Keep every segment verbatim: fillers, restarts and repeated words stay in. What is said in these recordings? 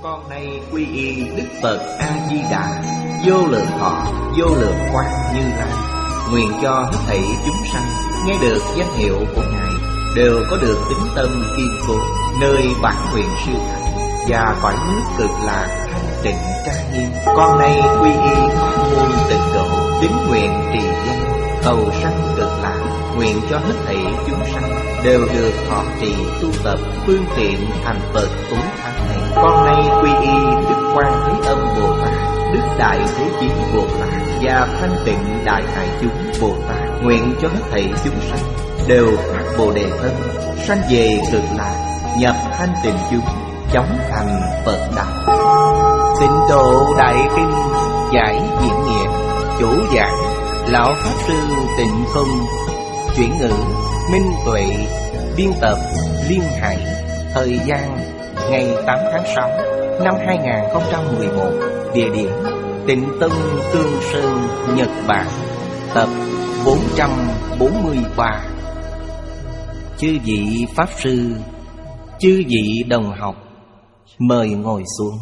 Con nay quy y Đức Phật A Di Đà, vô lượng thọ vô lượng quang Như Lai. Nguyện cho hết thảy chúng sanh nghe được danh hiệu của Ngài đều có được tín tâm kiên cố, nơi bản nguyện siêu thắng và cõi nước cực lạc thanh tịnh trang nghiêm. Con nay quy y pháp môn tịnh độ, tín nguyện trì danh cầu sanh cực lạc. Nguyện cho hết thảy chúng sanh đều được thọ trì tu tập phương tiện thành Phật tối thắng này. Con nay quy y Đức Quan Thế Âm Bồ Tát, Đức Đại Thế Chí Bồ Tát và Thanh Tịnh Đại Hải Chúng Bồ Tát. Nguyện cho hết thảy chúng sanh đều phát Bồ Đề tâm, sanh về cực lạc, nhập thanh tịnh chúng, chóng thành Phật đạo. Tịnh độ Đại Kinh giải diễn nghĩa, chủ giảng lão pháp sư Tịnh Không, chuyển ngữ Minh Tuệ, biên tập Liên Hải. Thời gian ngày tám tháng sáu năm hai nghìn không trăm mười một. Địa điểm Tịnh Tông Tương Sơn, Nhật Bản. Tập bốn trăm bốn mươi ba. Chư vị pháp sư, chư vị đồng học, mời ngồi xuống.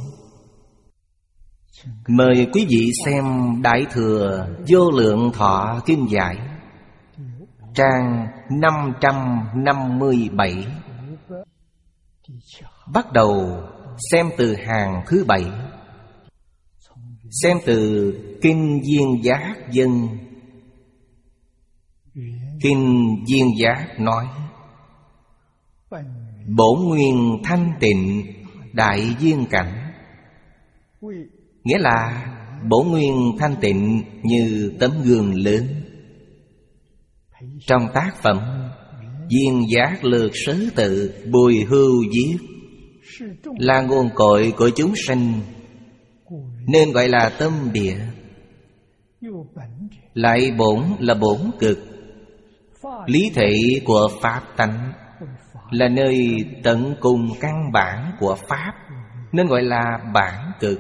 Mời quý vị xem Đại Thừa Vô Lượng Thọ Kinh Giải, trang năm trăm năm mươi bảy. Bắt đầu xem từ hàng thứ bảy. Xem từ Kinh Viên Giác Dân. Kinh Viên Giác nói: bổn nguyên thanh tịnh đại viên cảnh. Nghĩa là bổn nguyên thanh tịnh như tấm gương lớn. Trong tác phẩm Viên Giác Lược Sớ Tự, Bùi Hưu viết là nguồn cội của chúng sanh, nên gọi là tâm địa. Lại bổn là bổn cực, lý thể của pháp tánh, là nơi tận cùng căn bản của pháp, nên gọi là bản cực.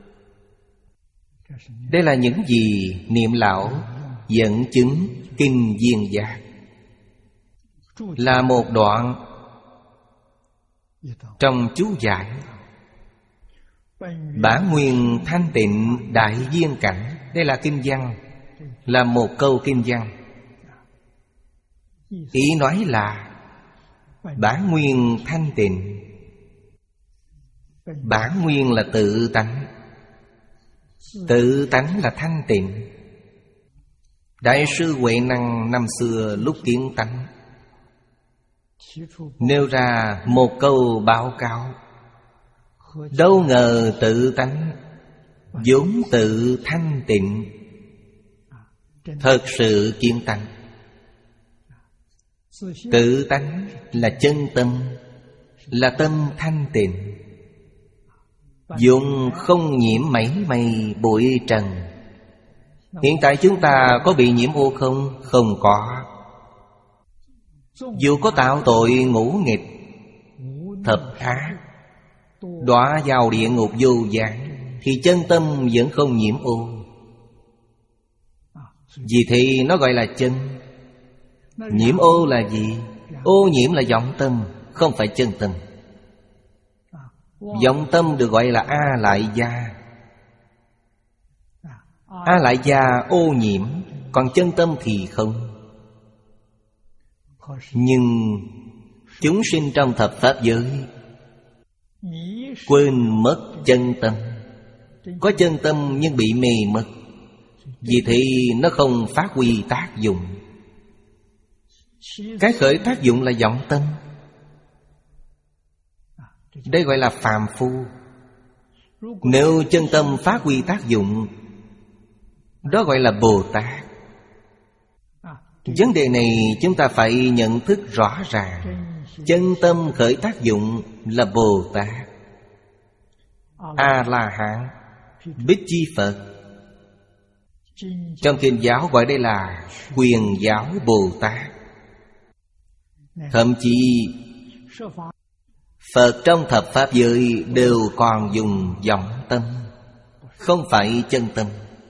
Đây là những gì Niệm Lão dẫn chứng Kinh Viên Giác. Là một đoạn trong chú giải bản nguyên thanh tịnh đại viên cảnh. Đây là kinh văn, là một câu kinh văn. Ý nói là bản nguyên thanh tịnh. Bản nguyên là tự tánh, tự tánh là thanh tịnh. Đại sư Huệ Năng năm xưa lúc kiến tánh nêu ra một câu báo cáo: đâu ngờ tự tánh vốn tự thanh tịnh. Thật sự kiến tánh, tự tánh là chân tâm, là tâm thanh tịnh, vốn không nhiễm mảy may bụi trần. Hiện tại chúng ta có bị nhiễm ô không? Không có. Dù có tạo tội ngũ nghịch, thập ác, đọa vào địa ngục vô gián, thì chân tâm vẫn không nhiễm ô. Vì thế nó gọi là chân. Nhiễm ô là gì? Ô nhiễm là vọng tâm, không phải chân tâm. Vọng tâm được gọi là A Lại Gia. A Lại Gia ô nhiễm, còn chân tâm thì không. Nhưng chúng sinh trong thập pháp giới quên mất chân tâm. Có chân tâm nhưng bị mê mất, vì thế nó không phát huy tác dụng. Cái khởi tác dụng là vọng tâm. Đây gọi là phàm phu. Nếu chân tâm phát huy tác dụng, đó gọi là Bồ Tát. Vấn đề này chúng ta phải nhận thức rõ ràng. Chân tâm khởi tác dụng là Bồ Tát, A-la-hán, Bích Chi Phật. Trong kinh giáo gọi đây là Quyền Giáo Bồ Tát. Thậm chí Phật trong thập pháp giới đều còn dùng vọng tâm, không phải chân tâm.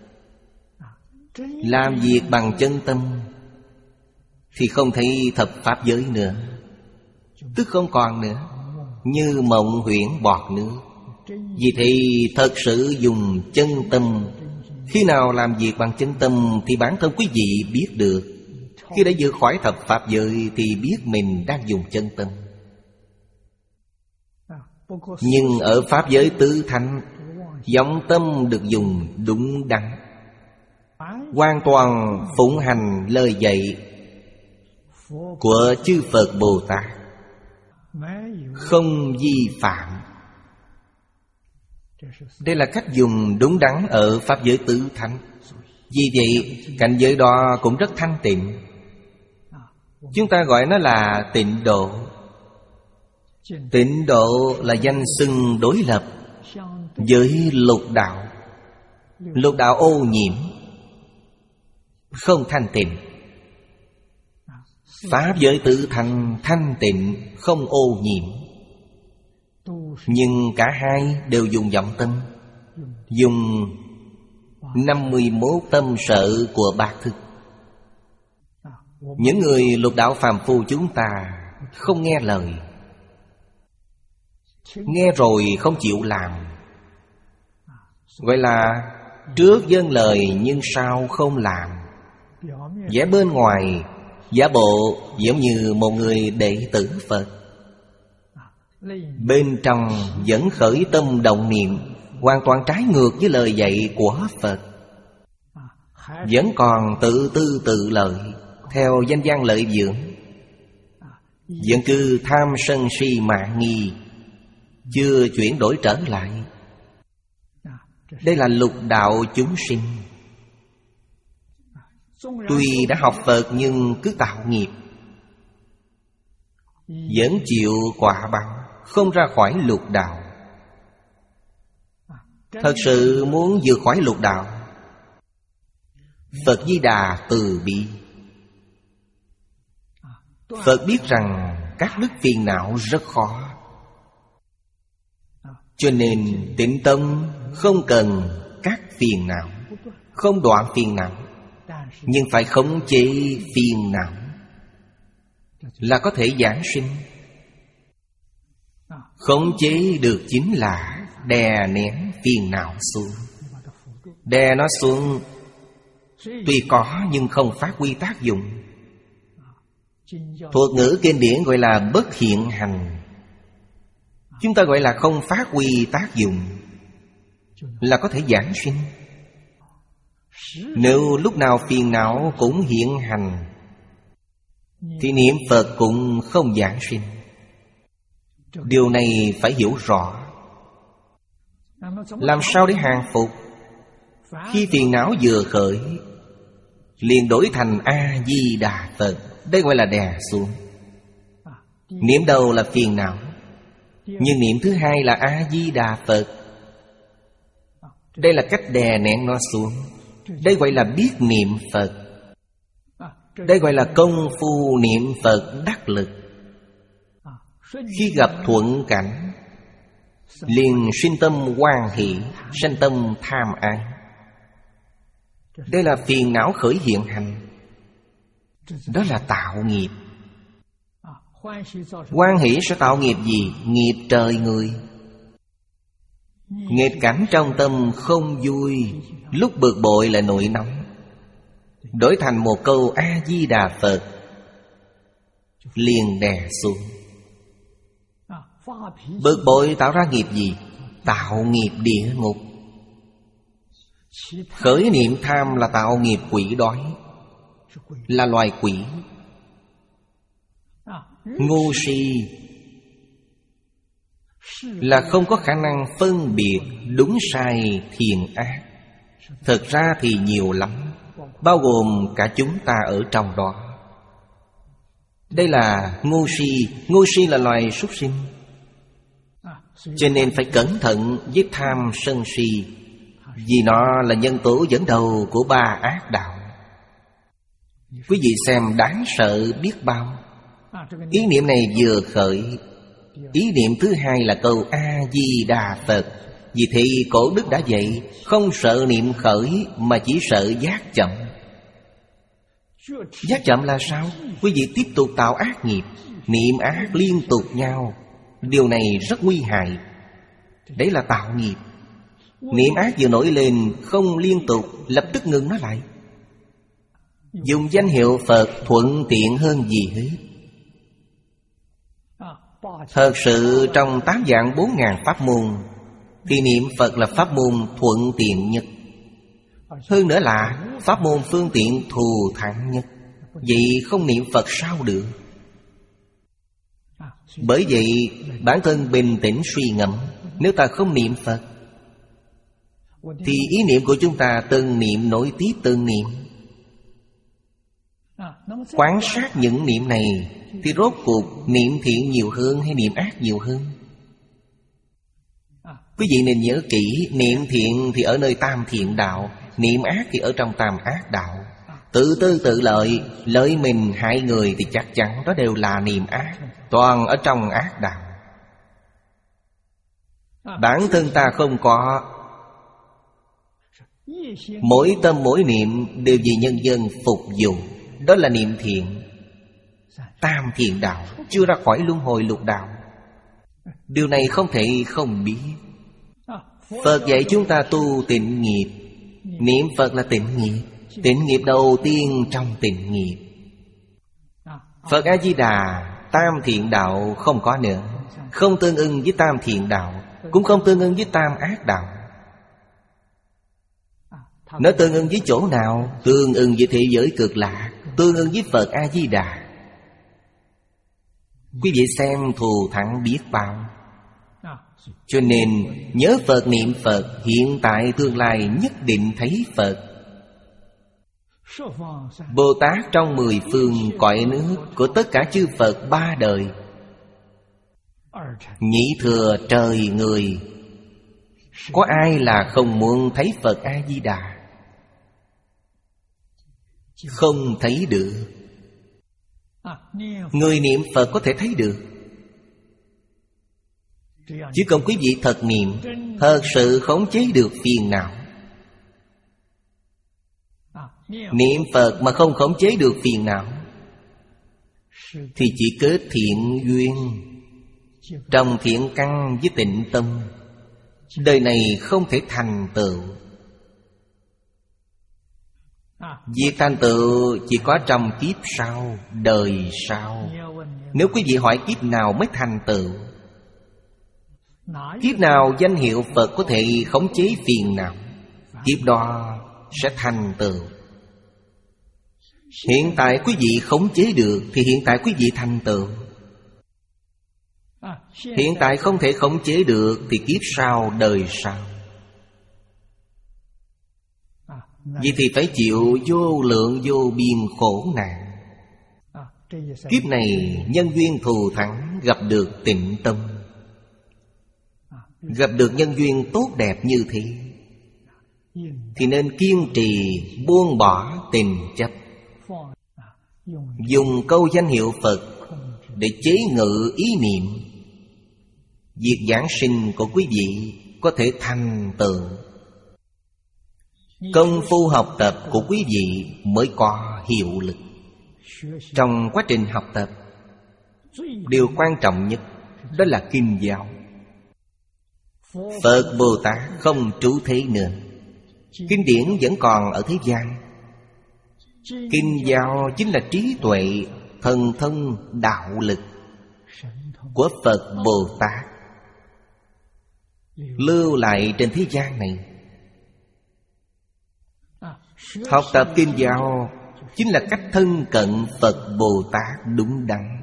Làm việc bằng chân tâm thì không thấy thập pháp giới nữa, tức không còn nữa, như mộng huyễn bọt nước. Vì thì thật sự dùng chân tâm. Khi nào làm việc bằng chân tâm thì bản thân quý vị biết được. Khi đã vượt khỏi thập pháp giới thì biết mình đang dùng chân tâm. Nhưng ở pháp giới tứ thánh, vọng tâm được dùng đúng đắn, hoàn toàn phụng hành lời dạy của chư Phật Bồ Tát, không vi phạm. Đây là cách dùng đúng đắn ở pháp giới tứ thánh. Vì vậy cảnh giới đó cũng rất thanh tịnh. Chúng ta gọi nó là tịnh độ. Tịnh độ là danh xưng đối lập với lục đạo. Lục đạo ô nhiễm, không thanh tịnh. Pháp giới tứ thánh thanh tịnh, không ô nhiễm. Nhưng cả hai đều dùng vọng tâm, dùng năm mươi mốt tâm sở của bát thức. Những người lục đạo phàm phu chúng ta không nghe lời, nghe rồi không chịu làm, gọi là trước dâng lời nhưng sau không làm. Vẻ bên ngoài giả bộ giống như một người đệ tử Phật, bên trong vẫn khởi tâm động niệm hoàn toàn trái ngược với lời dạy của Phật. Vẫn còn tự tư tự lợi, theo danh văn lợi dưỡng, vẫn cứ tham sân si mạn nghi, chưa chuyển đổi trở lại. Đây là lục đạo chúng sinh. Tuy đã học Phật nhưng cứ tạo nghiệp, vẫn chịu quả báo, không ra khỏi lục đạo. Thật sự muốn vượt khỏi lục đạo, Phật Di Đà từ bi. Phật biết rằng các đức phiền não rất khó, cho nên tịnh tâm không cần các phiền não, không đoạn phiền não, nhưng phải khống chế phiền não là có thể giảng sinh. Khống chế được chính là đè nén phiền não xuống. Đè nó xuống tuy có nhưng không phát huy tác dụng. Thuật ngữ kinh điển gọi là bất hiện hành, chúng ta gọi là không phát huy tác dụng, là có thể giảng sinh. Nếu lúc nào phiền não cũng hiện hành thì niệm Phật cũng không giảng sinh. Điều này phải hiểu rõ. Làm sao để hàng phục? Khi phiền não vừa khởi liền đổi thành A-di-đà Phật. Đây gọi là đè xuống. Niệm đầu là phiền não, nhưng niệm thứ hai là A-di-đà Phật. Đây là cách đè nén nó xuống. Đây gọi là biết niệm Phật. Đây gọi là công phu niệm Phật đắc lực. Khi gặp thuận cảnh liền sinh tâm hoan hỷ, sanh tâm tham ái. Đây là phiền não khởi hiện hành. Đó là tạo nghiệp. Hoan hỷ sẽ tạo nghiệp gì? Nghiệp trời người. Nghịch cảnh trong tâm không vui, lúc bực bội lại nổi nóng, đổi thành một câu A-di-đà Phật, liền đè xuống. Bực bội tạo ra nghiệp gì? Tạo nghiệp địa ngục. Khởi niệm tham là tạo nghiệp quỷ đói, là loài quỷ. Ngu si là không có khả năng phân biệt đúng sai thiện ác. Thực ra thì nhiều lắm, bao gồm cả chúng ta ở trong đó. Đây là ngu si. Ngu si là loài súc sinh, cho nên phải cẩn thận với tham sân si, vì nó là nhân tố dẫn đầu của ba ác đạo. Quý vị xem đáng sợ biết bao. Ý niệm này vừa khởi, ý niệm thứ hai là câu A-di-đà Phật. Vì thế cổ đức đã dạy, không sợ niệm khởi mà chỉ sợ giác chậm. Giác chậm là sao? Quý vị tiếp tục tạo ác nghiệp, niệm ác liên tục nhau. Điều này rất nguy hại. Đấy là tạo nghiệp. Niệm ác vừa nổi lên, không liên tục, lập tức ngừng nó lại. Dùng danh hiệu Phật thuận tiện hơn gì hết. Thật sự trong tám vạn bốn ngàn pháp môn thì niệm Phật là pháp môn thuận tiện nhất. Hơn nữa là pháp môn phương tiện thù thắng nhất. Vậy không niệm Phật sao được? Bởi vậy bản thân bình tĩnh suy ngẫm, nếu ta không niệm Phật thì ý niệm của chúng ta từng niệm nối tiếp từng niệm. Quan sát những niệm này thì rốt cuộc niệm thiện nhiều hơn hay niệm ác nhiều hơn? Quý vị nên nhớ kỹ, niệm thiện thì ở nơi tam thiện đạo, niệm ác thì ở trong tam ác đạo. Tự tư tự lợi, lợi mình hại người thì chắc chắn đó đều là niệm ác, toàn ở trong ác đạo. Bản thân ta không có, mỗi tâm mỗi niệm đều vì nhân dân phục vụ, đó là niệm thiện. Tam thiện đạo, chưa ra khỏi luân hồi lục đạo. Điều này không thể không biết. Phật dạy chúng ta tu tịnh nghiệp. Niệm Phật là tịnh nghiệp, tịnh nghiệp đầu tiên trong tịnh nghiệp. Phật A-di-đà, tam thiện đạo không có nữa, không tương ưng với tam thiện đạo, cũng không tương ưng với tam ác đạo. Nó tương ưng với chỗ nào? Tương ưng với thế giới cực lạc, tương ưng với Phật A-di-đà. Quý vị xem thù thắng biết bao. Cho nên nhớ Phật niệm Phật, hiện tại tương lai nhất định thấy Phật. Bồ Tát trong mười phương cõi nước của tất cả chư Phật ba đời, nhị thừa trời người, có ai là không muốn thấy Phật A-di-đà? Không thấy được. Người niệm Phật có thể thấy được. Chỉ cần quý vị thật niệm, thật sự khống chế được phiền não. Niệm Phật mà không khống chế được phiền não thì chỉ kết thiện duyên, trồng thiện căn với tịnh tâm, đời này không thể thành tựu. Việc thành tựu chỉ có trong kiếp sau, đời sau. Nếu quý vị hỏi kiếp nào mới thành tựu, kiếp nào danh hiệu Phật có thể khống chế phiền não, kiếp đó sẽ thành tựu. Hiện tại quý vị khống chế được thì hiện tại quý vị thành tựu. Hiện tại không thể khống chế được thì kiếp sau, đời sau. Vì thì phải chịu vô lượng vô biên khổ nạn. Kiếp này nhân duyên thù thắng, gặp được tịnh tâm, gặp được nhân duyên tốt đẹp như thế, thì nên kiên trì buông bỏ tình chấp, dùng câu danh hiệu Phật để chế ngự ý niệm. Việc giảng sinh của quý vị có thể thành tựu. Công phu học tập của quý vị mới có hiệu lực. Trong quá trình học tập, điều quan trọng nhất đó là kinh giáo. Phật Bồ Tát không trú thế nữa, kinh điển vẫn còn ở thế gian. Kinh giáo chính là trí tuệ, thần thông, đạo lực của Phật Bồ Tát lưu lại trên thế gian này. Học tập kinh giáo chính là cách thân cận Phật Bồ Tát đúng đắn.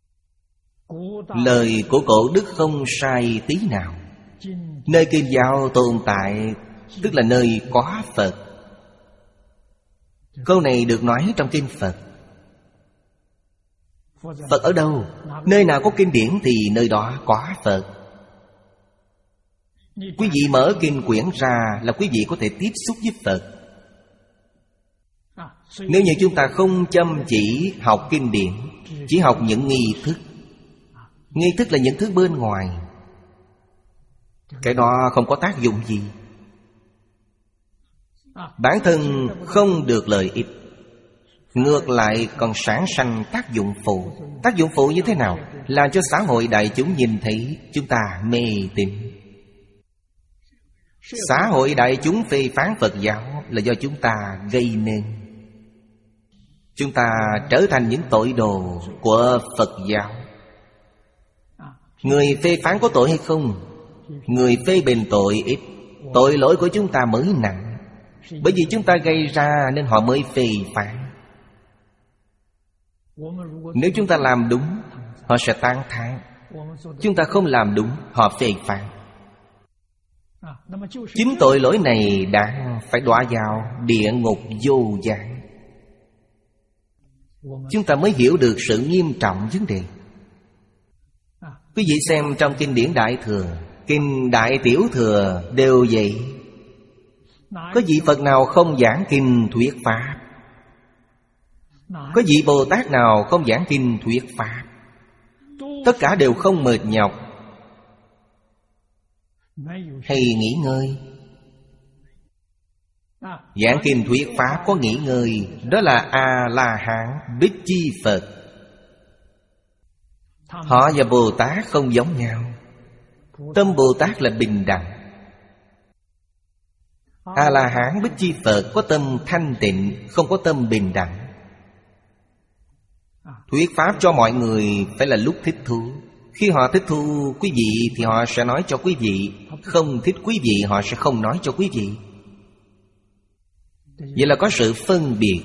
Lời của cổ đức không sai tí nào. Nơi kinh giáo tồn tại tức là nơi có Phật. Câu này được nói trong kinh Phật. Phật ở đâu? Nơi nào có kinh điển thì nơi đó có Phật. Quý vị mở kinh quyển ra là quý vị có thể tiếp xúc với Phật. Nếu như chúng ta không chăm chỉ học kinh điển, chỉ học những nghi thức, nghi thức là những thứ bên ngoài, cái đó không có tác dụng gì. Bản thân không được lợi ích, ngược lại còn sản sanh tác dụng phụ. Tác dụng phụ như thế nào? Làm cho xã hội đại chúng nhìn thấy chúng ta mê tín. Xã hội đại chúng phê phán Phật giáo là do chúng ta gây nên. Chúng ta trở thành những tội đồ của Phật giáo. Người phê phán có tội hay không? Người phê bình tội ít. Tội lỗi của chúng ta mới nặng. Bởi vì chúng ta gây ra nên họ mới phê phán. Nếu chúng ta làm đúng, họ sẽ tán thán. Chúng ta không làm đúng, họ phê phán. Chính tội lỗi này đã phải đọa vào địa ngục vô gián. Chúng ta mới hiểu được sự nghiêm trọng vấn đề. Quý vị xem trong kinh điển Đại Thừa, kinh Đại Tiểu Thừa đều vậy. Có vị Phật nào không giảng kinh thuyết pháp? Có vị Bồ Tát nào không giảng kinh thuyết pháp? Tất cả đều không mệt nhọc hay nghỉ ngơi. Giảng kinh thuyết pháp có nghỉ ngơi, đó là A-la-hán Bích Chi Phật. Họ và Bồ Tát không giống nhau. Tâm Bồ Tát là bình đẳng. A-la-hán Bích Chi Phật có tâm thanh tịnh, không có tâm bình đẳng. Thuyết pháp cho mọi người phải là lúc thích thú. Khi họ thích thú quý vị thì họ sẽ nói cho quý vị. Không thích quý vị họ sẽ không nói cho quý vị. Vậy là có sự phân biệt.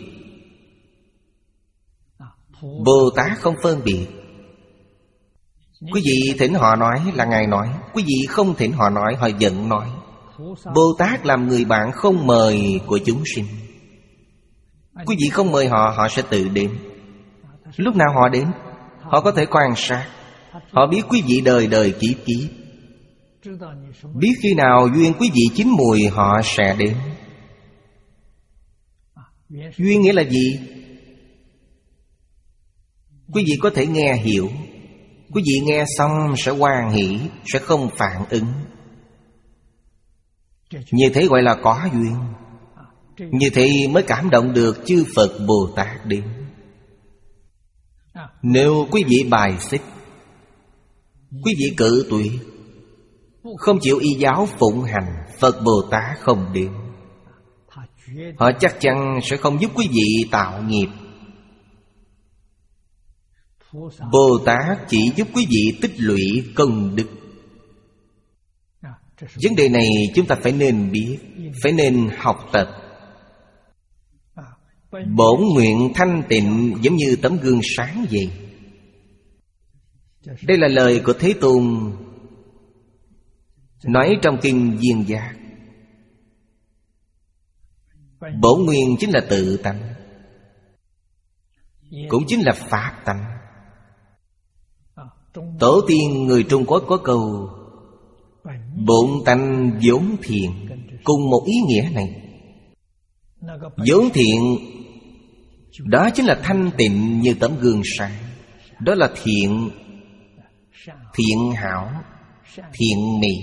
Bồ Tát không phân biệt. Quý vị thỉnh họ nói là Ngài nói. Quý vị không thỉnh họ nói, họ giận nói. Bồ Tát làm người bạn không mời của chúng sinh. Quý vị không mời họ, họ sẽ tự đến. Lúc nào họ đến, họ có thể quan sát. Họ biết quý vị đời đời kiếp kiếp. Biết khi nào duyên quý vị chín mùi họ sẽ đến. Duyên nghĩa là gì? Quý vị có thể nghe hiểu. Quý vị nghe xong sẽ hoan hỷ, sẽ không phản ứng. Như thế gọi là có duyên. Như thế mới cảm động được chư Phật Bồ Tát đến. Nếu quý vị bài xích, quý vị cự tuyệt, không chịu y giáo phụng hành, Phật Bồ Tát không đến. Họ chắc chắn sẽ không giúp quý vị tạo nghiệp. Bồ Tát chỉ giúp quý vị tích lũy công đức. Vấn đề này chúng ta phải nên biết, phải nên học tập. Bổn nguyện thanh tịnh giống như tấm gương sáng vậy. Đây là lời của Thế Tôn nói trong kinh Viên Giác. Bổn nguyên chính là tự tánh, cũng chính là pháp tánh. Tổ tiên người Trung Quốc có câu bổn tánh vốn thiện, cùng một ý nghĩa này. Vốn thiện đó chính là thanh tịnh như tấm gương sáng. Đó là thiện, thiện hảo, thiện mỹ.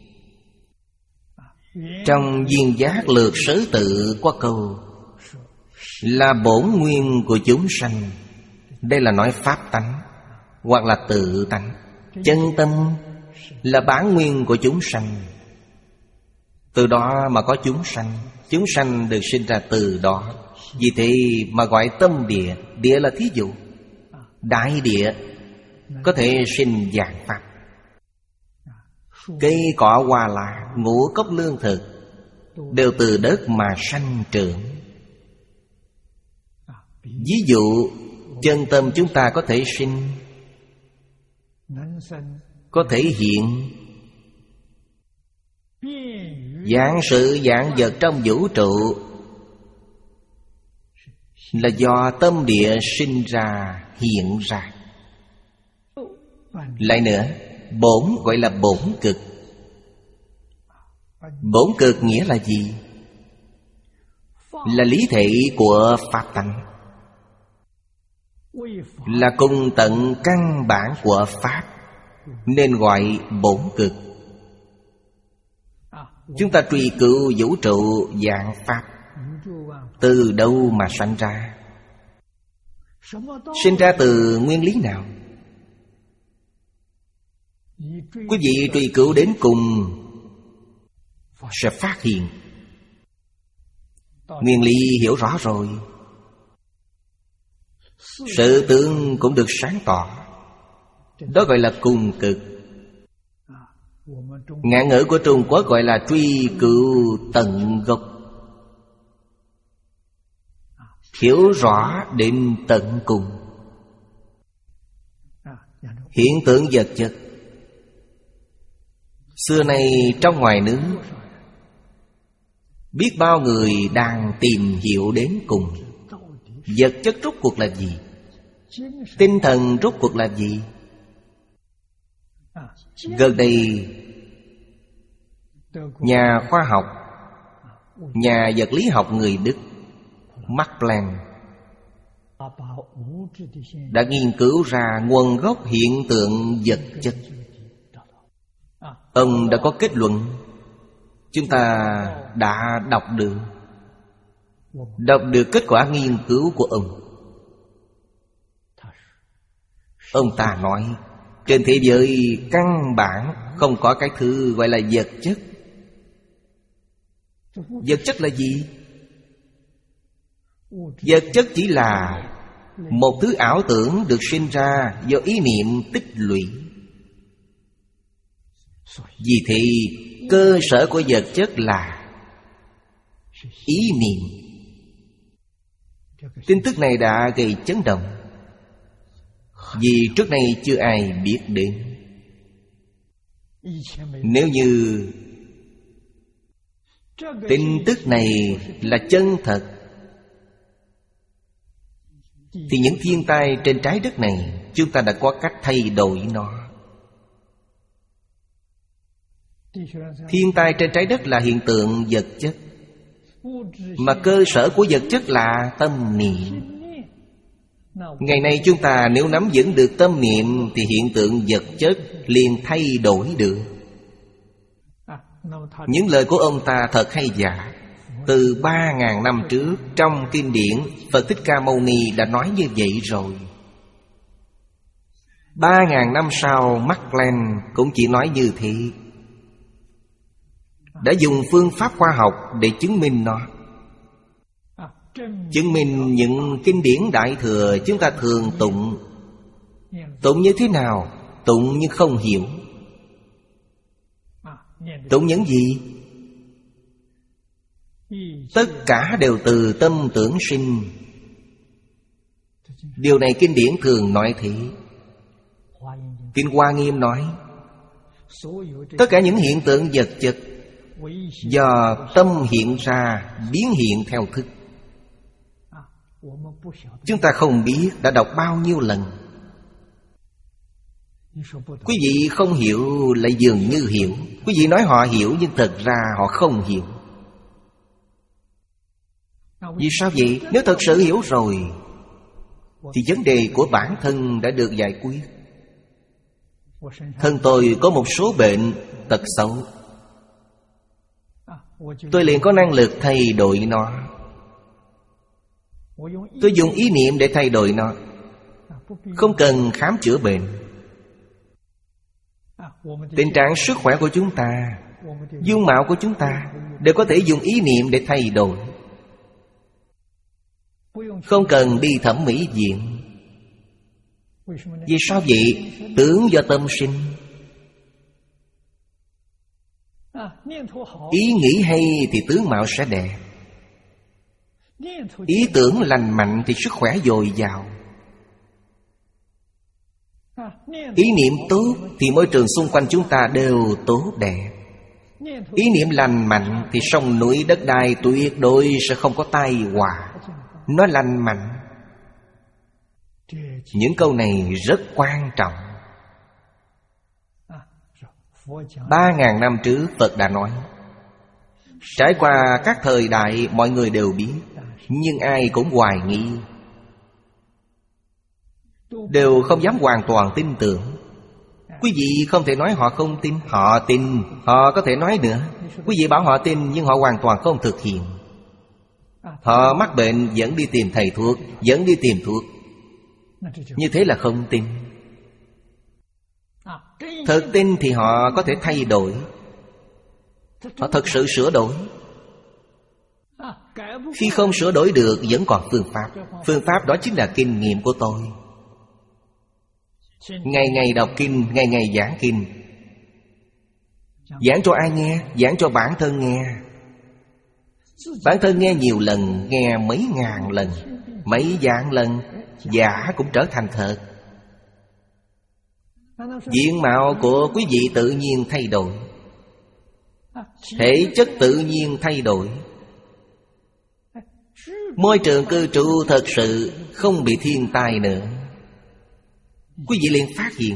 Trong Viên Giác Lược Sớ Tự có câu là bổn nguyên của chúng sanh. Đây là nói pháp tánh hoặc là tự tánh. Chân tâm là bản nguyên của chúng sanh. Từ đó mà có chúng sanh. Chúng sanh được sinh ra từ đó. Vì thế mà gọi tâm địa. Địa là thí dụ. Đại địa có thể sinh vạn pháp. Cây cỏ hoa lá, ngũ cốc lương thực đều từ đất mà sanh trưởng. Ví dụ chân tâm chúng ta có thể sinh, có thể hiện. Vạn sự vạn vật trong vũ trụ là do tâm địa sinh ra, hiện ra. Lại nữa, bổn gọi là bổn cực. Bổn cực nghĩa là gì? Là lý thể của pháp tánh, là cùng tận căn bản của pháp, nên gọi bổn cực. Chúng ta truy cứu vũ trụ vạn pháp, từ đâu mà sanh ra? Sinh ra từ nguyên lý nào? Quý vị truy cứu đến cùng, sẽ phát hiện. Nguyên lý hiểu rõ rồi, sự tướng cũng được sáng tỏ. Đó gọi là cùng cực. Ngạn ngữ của Trung Quốc gọi là truy cửu tận gốc, hiểu rõ đến tận cùng. Hiện tượng vật chất xưa nay trong ngoài nước, biết bao người đang tìm hiểu đến cùng. Vật chất rốt cuộc là gì? Tinh thần rốt cuộc là gì? Gần đây, nhà khoa học, nhà vật lý học người Đức Max Planck đã nghiên cứu ra nguồn gốc hiện tượng vật chất. Ông đã có kết luận, chúng ta đã đọc được Đọc được kết quả nghiên cứu của ông. Ông ta nói, trên thế giới căn bản không có cái thứ gọi là vật chất. Vật chất là gì? Vật chất chỉ là một thứ ảo tưởng được sinh ra do ý niệm tích lũy. Vì thế cơ sở của vật chất là ý niệm. Tin tức này đã gây chấn động, vì trước nay chưa ai biết đến. Nếu như tin tức này là chân thật, thì những thiên tai trên trái đất này chúng ta đã có cách thay đổi nó. Thiên tai trên trái đất là hiện tượng vật chất, mà cơ sở của vật chất là tâm niệm. Ngày nay chúng ta nếu nắm vững được tâm niệm, thì hiện tượng vật chất liền thay đổi được. Những lời của ông ta thật hay giả. Từ ba ngàn năm trước, trong kinh điển, Phật Thích Ca Mâu Ni đã nói như vậy rồi. Ba ngàn năm sau, Max Planck cũng chỉ nói như thế, đã dùng phương pháp khoa học để chứng minh nó. Chứng minh những kinh điển Đại Thừa chúng ta thường tụng. Tụng như thế nào? Tụng nhưng không hiểu. Tụng những gì? Tất cả đều từ tâm tưởng sinh. Điều này kinh điển thường nói thế. Kinh Hoa Nghiêm nói, tất cả những hiện tượng vật chất do tâm hiện ra, biến hiện theo thức. Chúng ta không biết đã đọc bao nhiêu lần. Quý vị không hiểu lại dường như hiểu. Quý vị nói họ hiểu, nhưng thật ra họ không hiểu. Vì sao vậy? Nếu thật sự hiểu rồi, thì vấn đề của bản thân đã được giải quyết. Thân tôi có một số bệnh tật xấu, tôi liền có năng lực thay đổi nó. Tôi dùng ý niệm để thay đổi nó, không cần khám chữa bệnh. Tình trạng sức khỏe của chúng ta, dung mạo của chúng ta đều có thể dùng ý niệm để thay đổi. Không cần đi thẩm mỹ viện. Vì sao vậy? Tưởng do tâm sinh. Ý nghĩ hay thì tướng mạo sẽ đẹp. Ý tưởng lành mạnh thì sức khỏe dồi dào. Ý niệm tốt thì môi trường xung quanh chúng ta đều tốt đẹp. Ý niệm lành mạnh thì sông núi đất đai tuyệt đối sẽ không có tai họa. Nó lành mạnh. Những câu này rất quan trọng. Ba ngàn năm trước Phật đã nói. Trải qua các thời đại mọi người đều biết, nhưng ai cũng hoài nghi, đều không dám hoàn toàn tin tưởng. Quý vị không thể nói họ không tin. Họ tin, họ có thể nói nữa. Quý vị bảo họ tin, nhưng họ hoàn toàn không thực hiện. Họ mắc bệnh vẫn đi tìm thầy thuốc, vẫn đi tìm thuốc. Như thế là không tin. Thật tin thì họ có thể thay đổi. Họ thật sự sửa đổi. Khi không sửa đổi được vẫn còn phương pháp. Phương pháp đó chính là kinh nghiệm của tôi. Ngày ngày đọc kinh, ngày ngày giảng kinh. Giảng cho ai nghe? Giảng cho bản thân nghe. Bản thân nghe nhiều lần, nghe mấy ngàn lần, mấy vạn lần, giả cũng trở thành thật. Diện mạo của quý vị tự nhiên thay đổi, thể chất tự nhiên thay đổi. Môi trường cư trú thật sự không bị thiên tai nữa. Quý vị liền phát hiện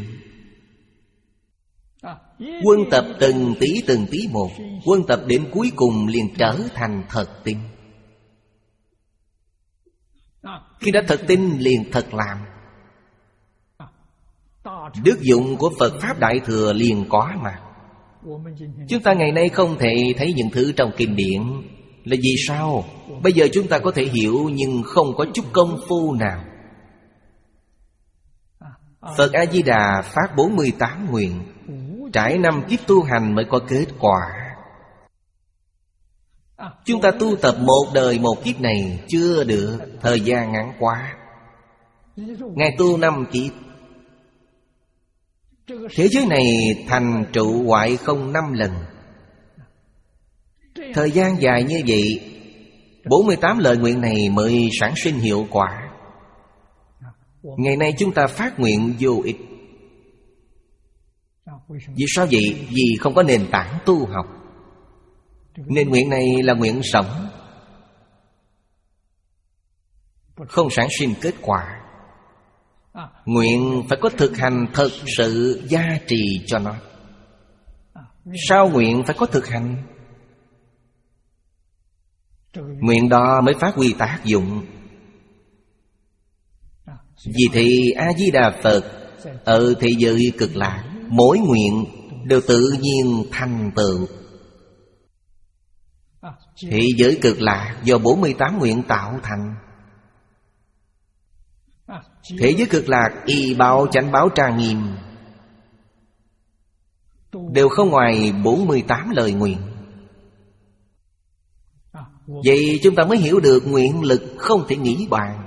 quân tập từng tí từng tí một. Quân tập đến cuối cùng liền trở thành thật tin. Khi đã thật tin liền thật làm. Đức dụng của Phật Pháp Đại Thừa liền có mà. Chúng ta ngày nay không thể thấy những thứ trong kinh điển. Là vì sao? Bây giờ chúng ta có thể hiểu nhưng không có chút công phu nào. Phật A-di-đà phát bốn mươi tám nguyện, trải năm kiếp tu hành mới có kết quả. Chúng ta tu tập một đời một kiếp này chưa được, thời gian ngắn quá. Ngài tu năm kiếp. Thế giới này thành trụ hoại không năm lần. Thời gian dài như vậy, bốn mươi tám lời nguyện này mới sản sinh hiệu quả. Ngày nay chúng ta phát nguyện vô ích. Vì sao vậy? Vì không có nền tảng tu học. Nên nguyện này là nguyện sống, không sản sinh kết quả. Nguyện phải có thực hành thật sự gia trì cho nó. Sao nguyện phải có thực hành? Nguyện đó mới phát huy tác dụng. Vì thì A-di-đà Phật ở thế giới cực lạc, mỗi nguyện đều tự nhiên thành tựu. Thế giới cực lạc do bốn mươi tám nguyện tạo thành. Thế giới cực lạc y báo chánh báo trang nghiêm, đều không ngoài bốn mươi tám lời nguyện. Vậy chúng ta mới hiểu được nguyện lực không thể nghĩ bàn.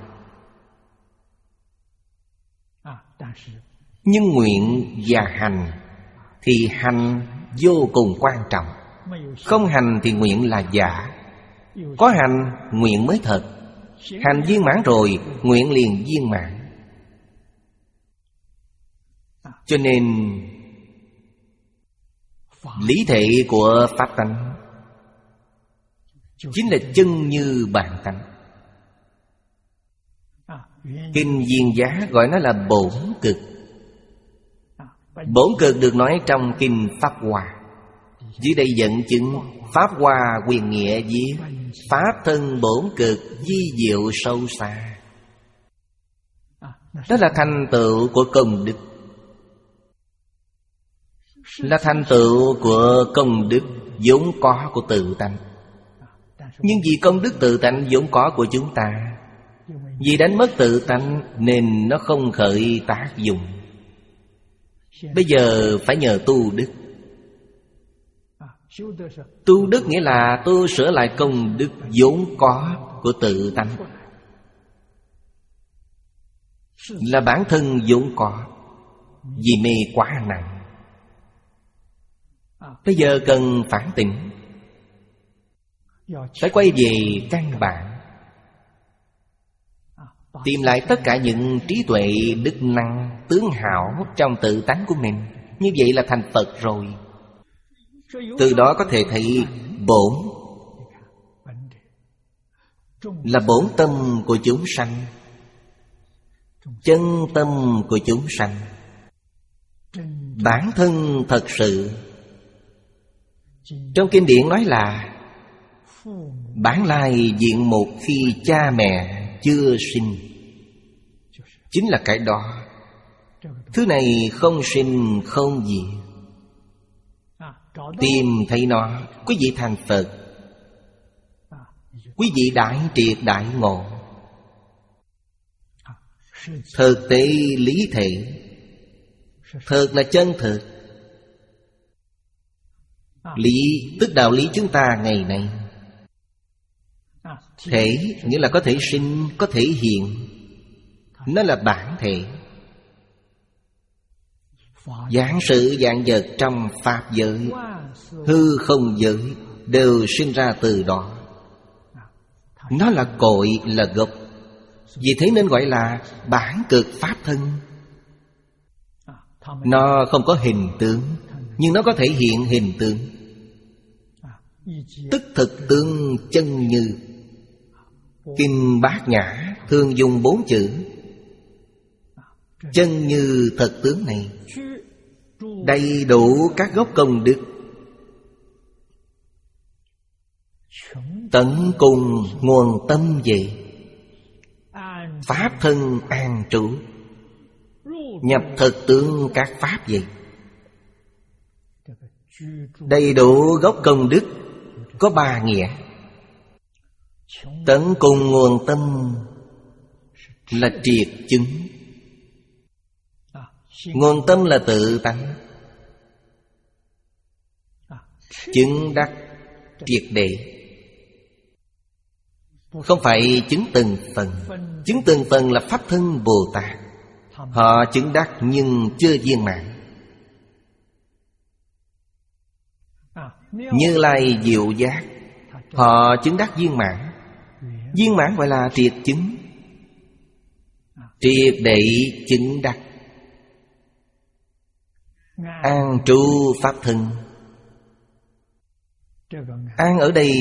Nhưng nguyện và hành thì hành vô cùng quan trọng. Không hành thì nguyện là giả. Có hành, nguyện mới thật. Hành viên mãn rồi, nguyện liền viên mãn. Cho nên lý thể của Pháp tánh chính là chân như bản tánh. Kinh Viên Giá gọi nó là bổn cực. Bổn cực được nói trong kinh Pháp Hoa. Dưới đây dẫn chứng Pháp Hoa quyền nghĩa viết: Pháp thân bổn cực vi diệu sâu xa. Đó là thành tựu của công đức, là thành tựu của công đức vốn có của tự tánh. Nhưng vì công đức tự tánh vốn có của chúng ta, vì đánh mất tự tánh nên nó không khởi tác dụng. Bây giờ phải nhờ tu đức. Tu đức nghĩa là tu sửa lại công đức vốn có của tự tánh, là bản thân vốn có. Vì mê quá nặng, bây giờ cần phản tỉnh, phải quay về căn bản, tìm lại tất cả những trí tuệ, đức năng, tướng hảo trong tự tánh của mình. Như vậy là thành Phật rồi. Từ đó có thể thấy bổn là bổn tâm của chúng sanh, chân tâm của chúng sanh, bản thân thật sự. Trong kinh điển nói là bản lai diện mục khi cha mẹ chưa sinh. Chính là cái đó. Thứ này không sinh không diệt. Tìm thấy nó, quý vị thành Phật, quý vị đại triệt đại ngộ. Thực tế lý thể, thật là chân thực. Lý tức đạo lý chúng ta ngày nay. Thể nghĩa là có thể sinh, có thể hiện. Nó là bản thể. Vạn sự vạn vật trong pháp giới, hư không giới đều sinh ra từ đó. Nó là cội, là gốc. Vì thế nên gọi là bản cực pháp thân. Nó không có hình tướng, nhưng nó có thể hiện hình tướng. Tức thực tương chân như. Kinh Bát Nhã thường dùng bốn chữ chân như thật tướng này, đầy đủ các gốc công đức, tận cùng nguồn tâm vậy. Pháp thân an trụ, nhập thực tướng các pháp vậy. Đầy đủ gốc công đức có ba nghĩa. Tận cùng nguồn tâm là triệt chứng. Nguồn tâm là tự tánh, chứng đắc triệt để. Không phải chứng từng phần. Chứng từng phần là Pháp thân Bồ Tát. Họ chứng đắc nhưng chưa viên mãn. Như Lai diệu giác, họ chứng đắc viên mãn. Viên mãn gọi là triệt chứng, triệt để chứng đắc. An trụ pháp thân. An ở đây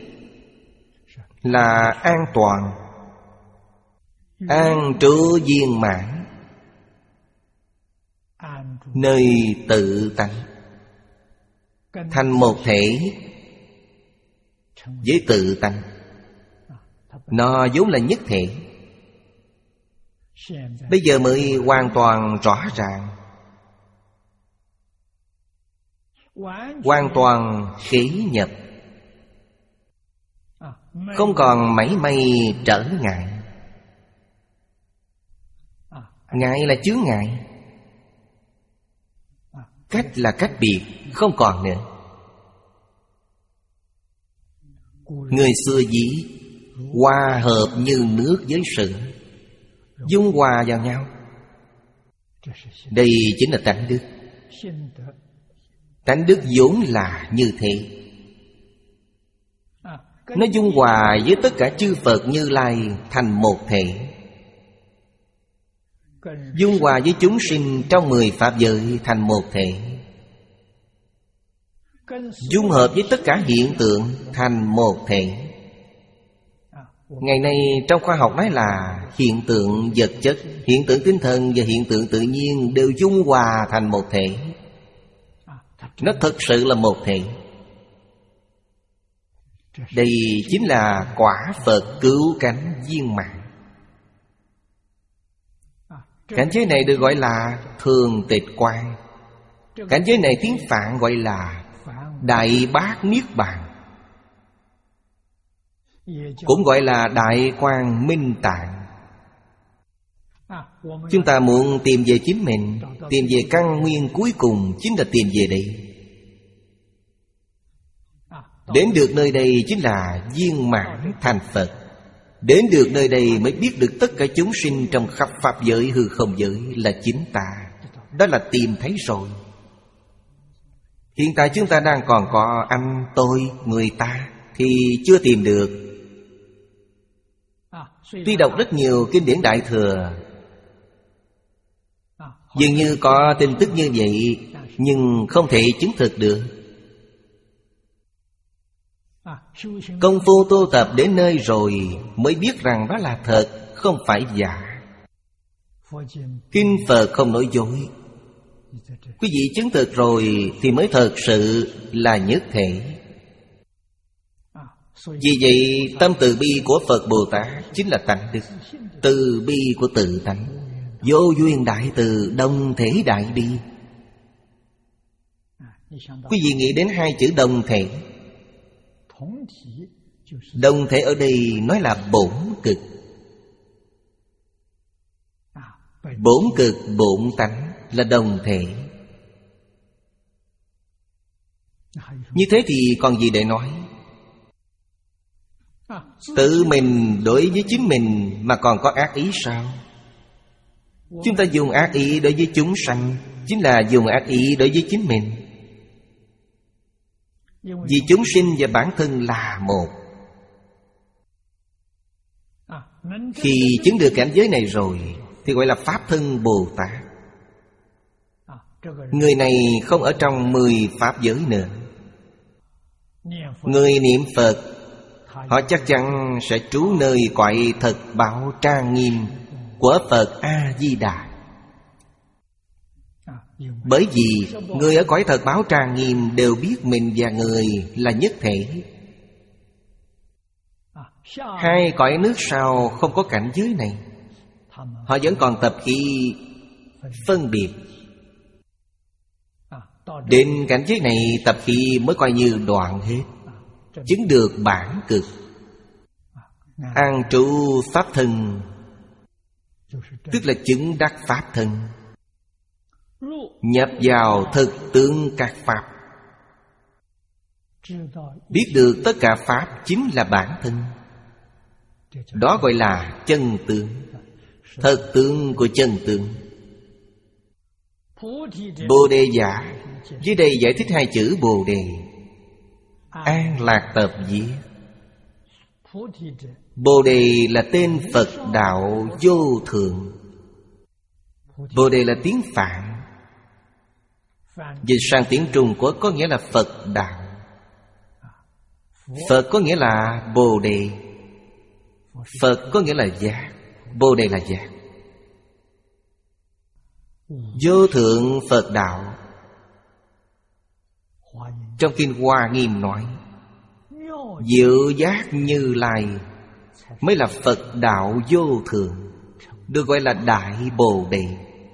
là an toàn, an trụ viên mãn, nơi tự tánh, thành một thể với tự tánh. Nó vốn là nhất thể, bây giờ mới hoàn toàn rõ ràng, hoàn toàn khế nhập, không còn mảy may trở ngại. Ngại là chướng ngại, cách là cách biệt, không còn nữa. Người xưa dĩ hòa hợp như nước với sữa, dung hòa vào nhau. Đây chính là tánh đức. Tánh đức vốn là như thế. Nó dung hòa với tất cả chư Phật Như Lai thành một thể, dung hòa với chúng sinh trong mười pháp giới thành một thể, dung hợp với tất cả hiện tượng thành một thể. Ngày nay trong khoa học nói là hiện tượng vật chất, hiện tượng tinh thần và hiện tượng tự nhiên đều dung hòa thành một thể. Nó thực sự là một thể. Đây chính là quả Phật cứu cánh viên mãn. Cảnh giới này được gọi là thường tịch quan. Cảnh giới này tiếng Phạn gọi là Đại Bát Niết Bàn, cũng gọi là Đại Quang Minh Tạng. Chúng ta muốn tìm về chính mình, tìm về căn nguyên cuối cùng, chính là tìm về đây. Đến được nơi đây chính là viên mãn thành Phật. Đến được nơi đây mới biết được tất cả chúng sinh trong khắp pháp giới hư không giới là chính ta. Đó là tìm thấy rồi. Hiện tại chúng ta đang còn có anh, tôi, người ta thì chưa tìm được. Tuy đọc rất nhiều kinh điển Đại Thừa, dường như có tin tức như vậy, nhưng không thể chứng thực được. Công phu tu tập đến nơi rồi mới biết rằng đó là thật, không phải giả. Kinh Phật không nói dối. Quý vị chứng thực rồi thì mới thật sự là nhất thể. Vì vậy tâm từ bi của Phật Bồ Tát chính là tánh đức. Từ bi của tự tánh, vô duyên đại từ, đồng thể đại bi. Quý vị nghĩ đến hai chữ đồng thể. Đồng thể ở đây nói là bổn cực. Bổn cực bổn tánh là đồng thể. Như thế thì còn gì để nói. Tự mình đối với chính mình mà còn có ác ý sao? Chúng ta dùng ác ý đối với chúng sanh, chính là dùng ác ý đối với chính mình. Vì chúng sinh và bản thân là một. Khi chứng được cảnh giới này rồi thì gọi là Pháp thân Bồ Tát. Người này không ở trong mười Pháp giới nữa. Người niệm Phật, họ chắc chắn sẽ trú nơi cõi thật bảo trang nghiêm của Phật A-di-đà. Bởi vì người ở cõi thật báo trang nghiêm đều biết mình và người là nhất thể. Hai cõi nước sau không có cảnh giới này, họ vẫn còn tập khí phân biệt. Đến cảnh giới này tập khí mới coi như đoạn hết, chứng được bản cực. An trụ Pháp thân, tức là chứng đắc Pháp thân. Nhập vào thực tướng các Pháp, biết được tất cả Pháp chính là bản thân. Đó gọi là chân tướng, thật tướng của chân tướng. Bồ Đề giả, dưới đây giải thích hai chữ Bồ Đề. An Lạc Tập viết, Bồ Đề là tên Phật đạo vô thượng. Bồ Đề là tiếng Phạn, dịch sang tiếng Trung Quốc có nghĩa là Phật đạo. Phật có nghĩa là Bồ Đề, Phật có nghĩa là giác, Bồ Đề là giác. Vô thượng Phật đạo, trong Kinh Hoa Nghiêm nói, diệu giác Như Lai mới là Phật đạo vô thượng, được gọi là Đại Bồ Đề.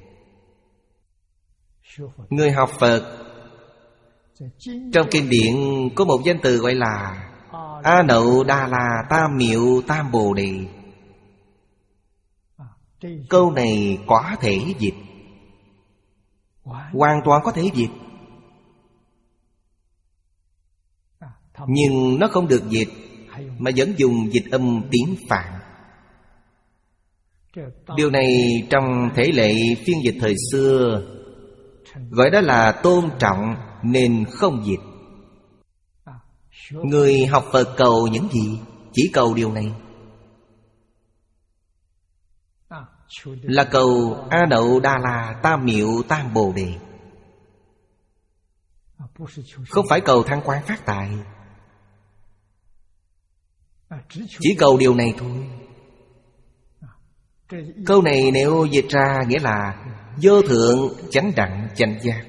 Người học Phật, trong kinh điển có một danh từ gọi là A Nậu Đa La Tam Miệu Tam Bồ Đề. Câu này có thể dịch, hoàn toàn có thể dịch, nhưng nó không được dịch, mà vẫn dùng dịch âm tiếng Phạn. Điều này trong thể lệ phiên dịch thời xưa gọi đó là tôn trọng nên không dịch. Người học Phật cầu những gì? Chỉ cầu điều này, là cầu A Đậu Đa La Tam Miệu Tam Bồ Đề. Không phải cầu thăng quan phát tài, chỉ cầu điều này thôi. Câu này nếu dịch ra nghĩa là vô thượng chánh đẳng chánh giác.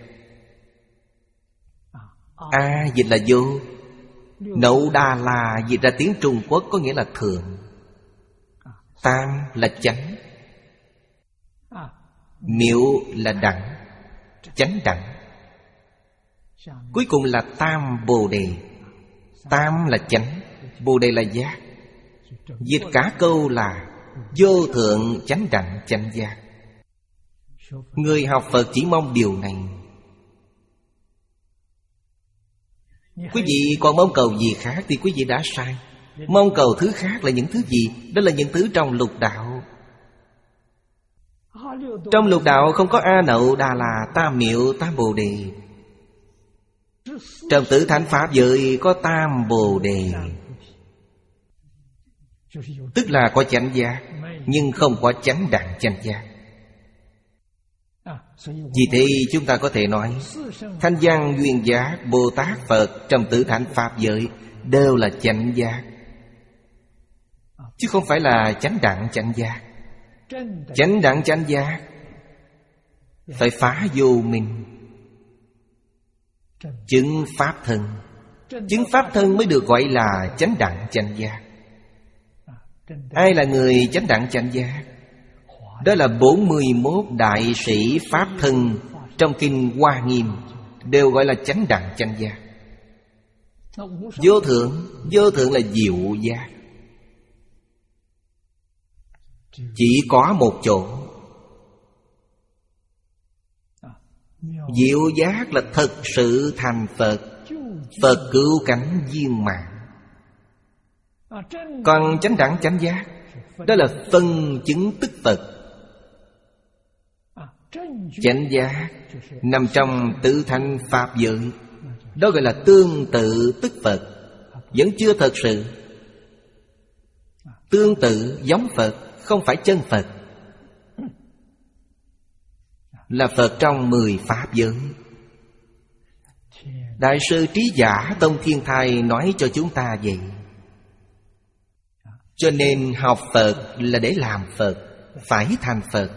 A dịch là vô, Nậu Đa La dịch ra tiếng Trung Quốc có nghĩa là thượng, tam là chánh, miệu là đẳng, chánh đẳng, cuối cùng là Tam Bồ Đề. Tam là chánh, Bồ Đề là giác. Dịch cả câu là vô thượng chánh đẳng chánh giác. Người học Phật chỉ mong điều này. Quý vị còn mong cầu gì khác thì quý vị đã sai. Mong cầu thứ khác là những thứ gì? Đó là những thứ trong lục đạo. Trong lục đạo không có A Nậu Đà La Tam Miệu Tam Bồ Đề. Trong Tử Thánh Pháp giới có Tam Bồ Đề, tức là có chánh giác, nhưng không có chánh đẳng chánh giác. Vì thế chúng ta có thể nói Thanh Văn Duyên Giác Bồ Tát Phật trong Tử Thánh Pháp giới đều là chánh giác, chứ không phải là chánh đẳng chánh giác. Chánh đẳng chánh giác phải phá vô minh, chứng Pháp thân. Chứng Pháp thân mới được gọi là chánh đẳng chánh giác. Ai là người chánh đẳng chánh giác? Đó là bốn mươi mốt đại sĩ Pháp thân trong Kinh Hoa Nghiêm đều gọi là chánh đẳng chánh giác. Vô thượng, vô thượng là diệu giác. Chỉ có một chỗ. Diệu giác là thực sự thành Phật, Phật cứu cánh viên mãn. Còn chánh đẳng chánh giác, đó là phân chứng tức Phật. Chánh giác nằm trong tự thành Pháp giới, đó gọi là tương tự tức Phật. Vẫn chưa thật sự. Tương tự giống Phật, không phải chân Phật. Là Phật trong mười Pháp giới. Đại sư Trí Giả Tông Thiên Thai nói cho chúng ta vậy. Cho nên học Phật là để làm Phật, phải thành Phật.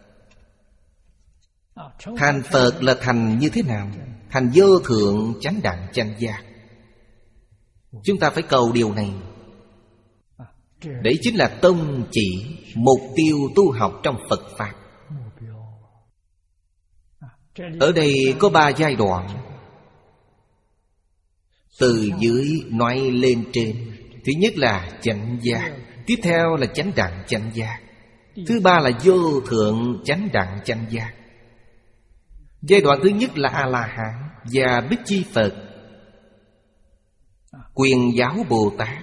Thành Phật là thành như thế nào? Thành vô thượng chánh đẳng chánh giác. Chúng ta phải cầu điều này. Đấy chính là tông chỉ, mục tiêu tu học trong Phật Pháp. Ở đây có ba giai đoạn, từ dưới nói lên trên. Thứ nhất là chánh giác, tiếp theo là chánh đẳng chánh giác, thứ ba là vô thượng chánh đẳng chánh giác. Giai đoạn thứ nhất là A-la-hán và Bích Chi Phật, Quyền Giáo Bồ Tát.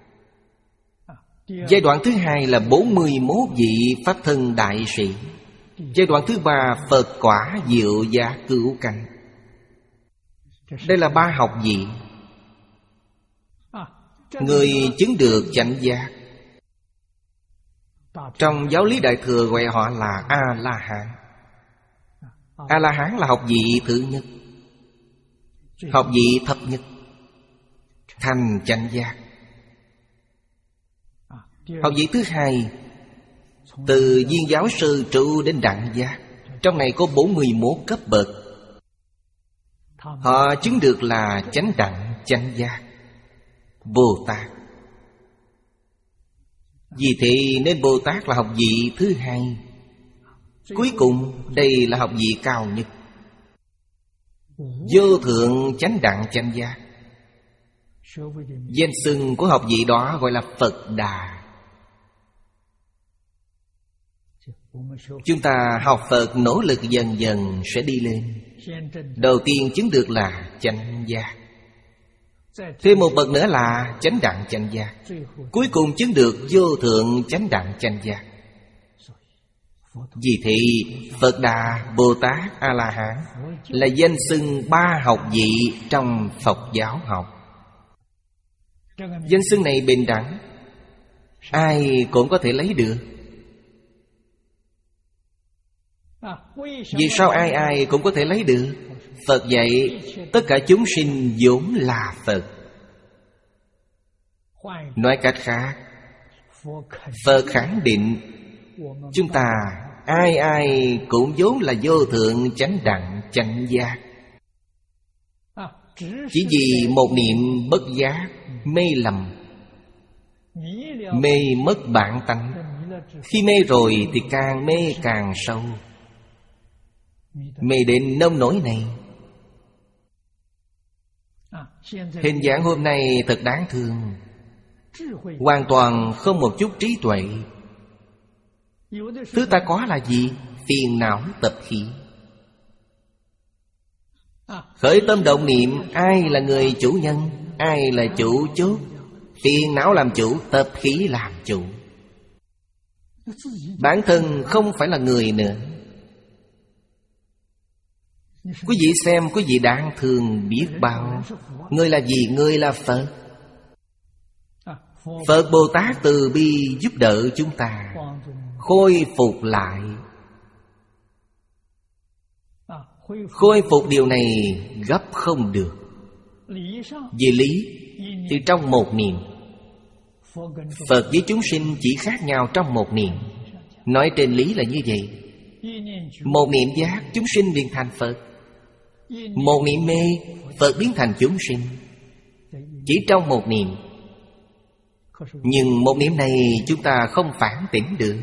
Giai đoạn thứ hai là bốn mươi mốt vị Pháp Thân Đại Sĩ. Giai đoạn thứ ba Phật quả diệu giác cứu cánh. Đây là ba học vị. Người chứng được chánh giác, trong giáo lý Đại Thừa gọi họ là A-la-hán. A-la-hán là học vị thứ nhất, học vị thấp nhất, thành chánh giác. Học vị thứ hai, từ viên giáo sư trụ đến đẳng giác. Trong này có bốn mươi mốt cấp bậc. Họ chứng được là chánh đẳng chánh giác Bồ Tát. Vì thế nên Bồ Tát là học vị thứ hai. Cuối cùng đây là học vị cao nhất, vô thượng chánh đẳng chánh giác. Danh xưng của học vị đó gọi là Phật Đà. Chúng ta học Phật nỗ lực dần dần sẽ đi lên. Đầu tiên chứng được là chánh giác, thêm một bậc nữa là chánh đẳng chánh giác, cuối cùng chứng được vô thượng chánh đẳng chánh giác. Vì thế Phật Đà, Bồ Tát, A-la-hán là danh xưng ba học vị trong Phật giáo học. Danh xưng này bình đẳng, ai cũng có thể lấy được. Vì sao ai ai cũng có thể lấy được? Phật dạy tất cả chúng sinh vốn là Phật. Nói cách khác, Phật khẳng định chúng ta ai ai cũng vốn là vô thượng chánh đẳng chánh giác. Chỉ vì một niệm bất giác, mê lầm, mê mất bản tánh. Khi mê rồi thì càng mê càng sâu, mê đến nông nỗi này. Hình dạng hôm nay thật đáng thương, hoàn toàn không một chút trí tuệ. Thứ ta có là gì? Phiền não tập khí. Khởi tâm động niệm, ai là người chủ nhân, ai là chủ chốt? Phiền não làm chủ, tập khí làm chủ. Bản thân không phải là người nữa. Quý vị xem, quý vị đáng thương biết bao. Người là gì? Người là Phật. Phật Bồ Tát từ bi giúp đỡ chúng ta khôi phục lại. Khôi phục điều này gấp không được. Về lý thì trong một niệm, Phật với chúng sinh chỉ khác nhau trong một niệm. Nói trên lý là như vậy. Một niệm giác, chúng sinh biến thành Phật. Một niệm mê, Phật biến thành chúng sinh. Chỉ trong một niệm. Nhưng một niệm này chúng ta không phản tỉnh được.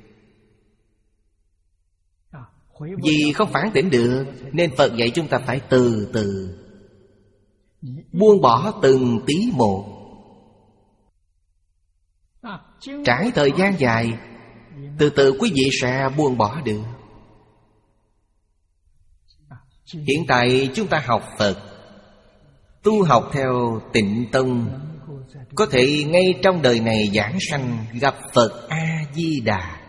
Vì không phản tỉnh được nên Phật dạy chúng ta phải từ từ buông bỏ từng tí một. Trải thời gian dài, từ từ quý vị sẽ buông bỏ được. Hiện tại chúng ta học Phật, Tu học theo Tịnh Tông, có thể ngay trong đời này giảng sanh gặp Phật A-di-đà.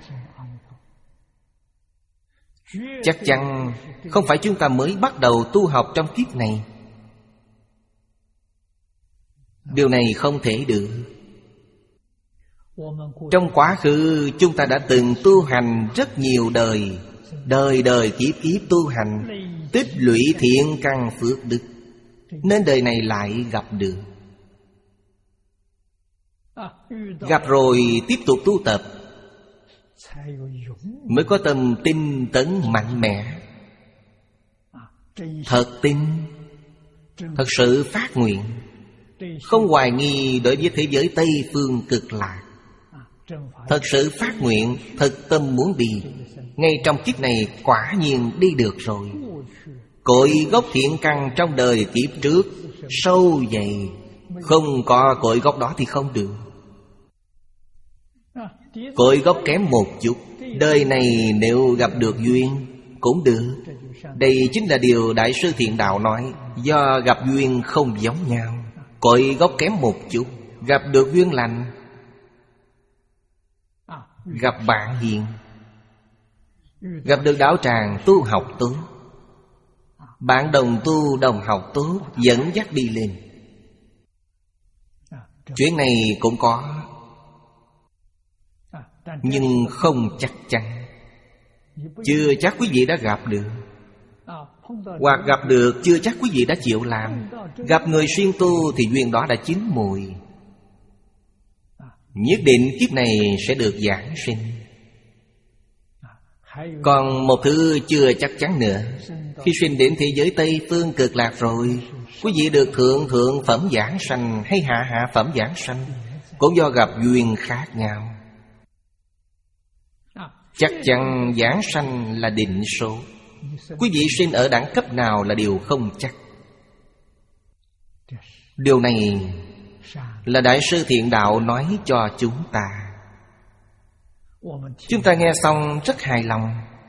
Chắc chắn không phải chúng ta mới bắt đầu tu học trong kiếp này. Điều này không thể được. Trong quá khứ chúng ta đã từng tu hành rất nhiều đời, đời đời kiếp kiếp tu hành, tích lũy thiện căn phước đức, nên đời này lại gặp được. Gặp rồi tiếp tục tu tập, mới có tâm tinh tấn mạnh mẽ, thật tin, thật sự phát nguyện, không hoài nghi đối với thế giới Tây Phương Cực Lạc. Thật sự phát nguyện, thật tâm muốn đi, ngay trong kiếp này quả nhiên đi được rồi. Cội gốc thiện căn trong đời kiếp trước sâu dày, không có cội gốc đó thì không được. Cội gốc kém một chút, đời này nếu gặp được duyên cũng được. Đây chính là điều Đại sư Thiện Đạo nói, do gặp duyên không giống nhau. Cội gốc kém một chút, gặp được duyên lành, gặp bạn hiền, gặp được đạo tràng tu học tốt, bạn đồng tu đồng học tốt, dẫn dắt đi lên. Chuyện này cũng có, nhưng không chắc chắn. Chưa chắc quý vị đã gặp được, hoặc gặp được chưa chắc quý vị đã chịu làm. Gặp người siêng tu thì duyên đó đã chín mùi, nhất định kiếp này sẽ được giảng sinh. Còn một thứ chưa chắc chắn nữa, khi sinh đến thế giới Tây Phương Cực Lạc rồi, quý vị được thượng thượng phẩm giảng sanh hay hạ hạ phẩm giảng sanh, cũng do gặp duyên khác nhau. Chắc chắn giảng sanh là định số. Quý vị sinh ở đẳng cấp nào là điều không chắc. Điều này là Đại sư Thiện Đạo nói cho chúng ta. Chúng ta nghe xong rất hài lòng.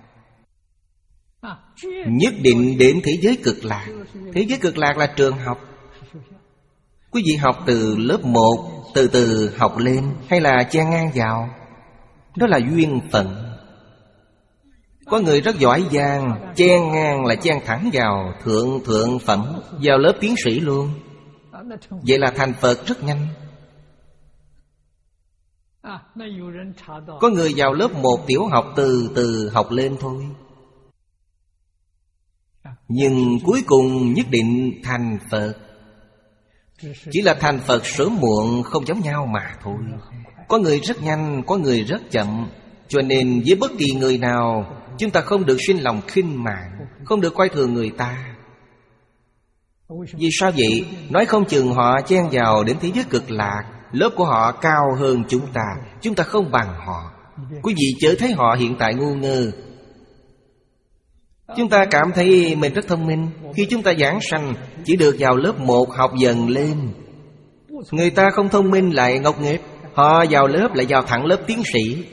Nhất định đến thế giới Cực Lạc. Thế giới Cực Lạc là trường học. Quý vị học từ lớp một, từ từ học lên, hay là chen ngang vào, đó là duyên phận. Có người rất giỏi giang, chen ngang là chen thẳng vào thượng thượng phẩm, vào lớp tiến sĩ luôn. Vậy là thành Phật rất nhanh. Có người vào lớp một tiểu học từ từ học lên thôi, nhưng cuối cùng nhất định thành Phật. Chỉ là thành Phật sớm muộn không giống nhau mà thôi. Có người rất nhanh, có người rất chậm. Cho nên với bất kỳ người nào, chúng ta không được sinh lòng khinh mạn, không được coi thường người ta. Vì sao vậy? Nói không chừng họ chen vào đến thế giới Cực Lạc, lớp của họ cao hơn chúng ta, chúng ta không bằng họ. Quý vị chớ thấy họ hiện tại ngu ngơ. Chúng ta cảm thấy mình rất thông minh. Khi chúng ta giảng sanh, chỉ được vào lớp một học dần lên. Người ta không thông minh lại ngốc nghếch, họ vào lớp lại vào thẳng lớp tiến sĩ.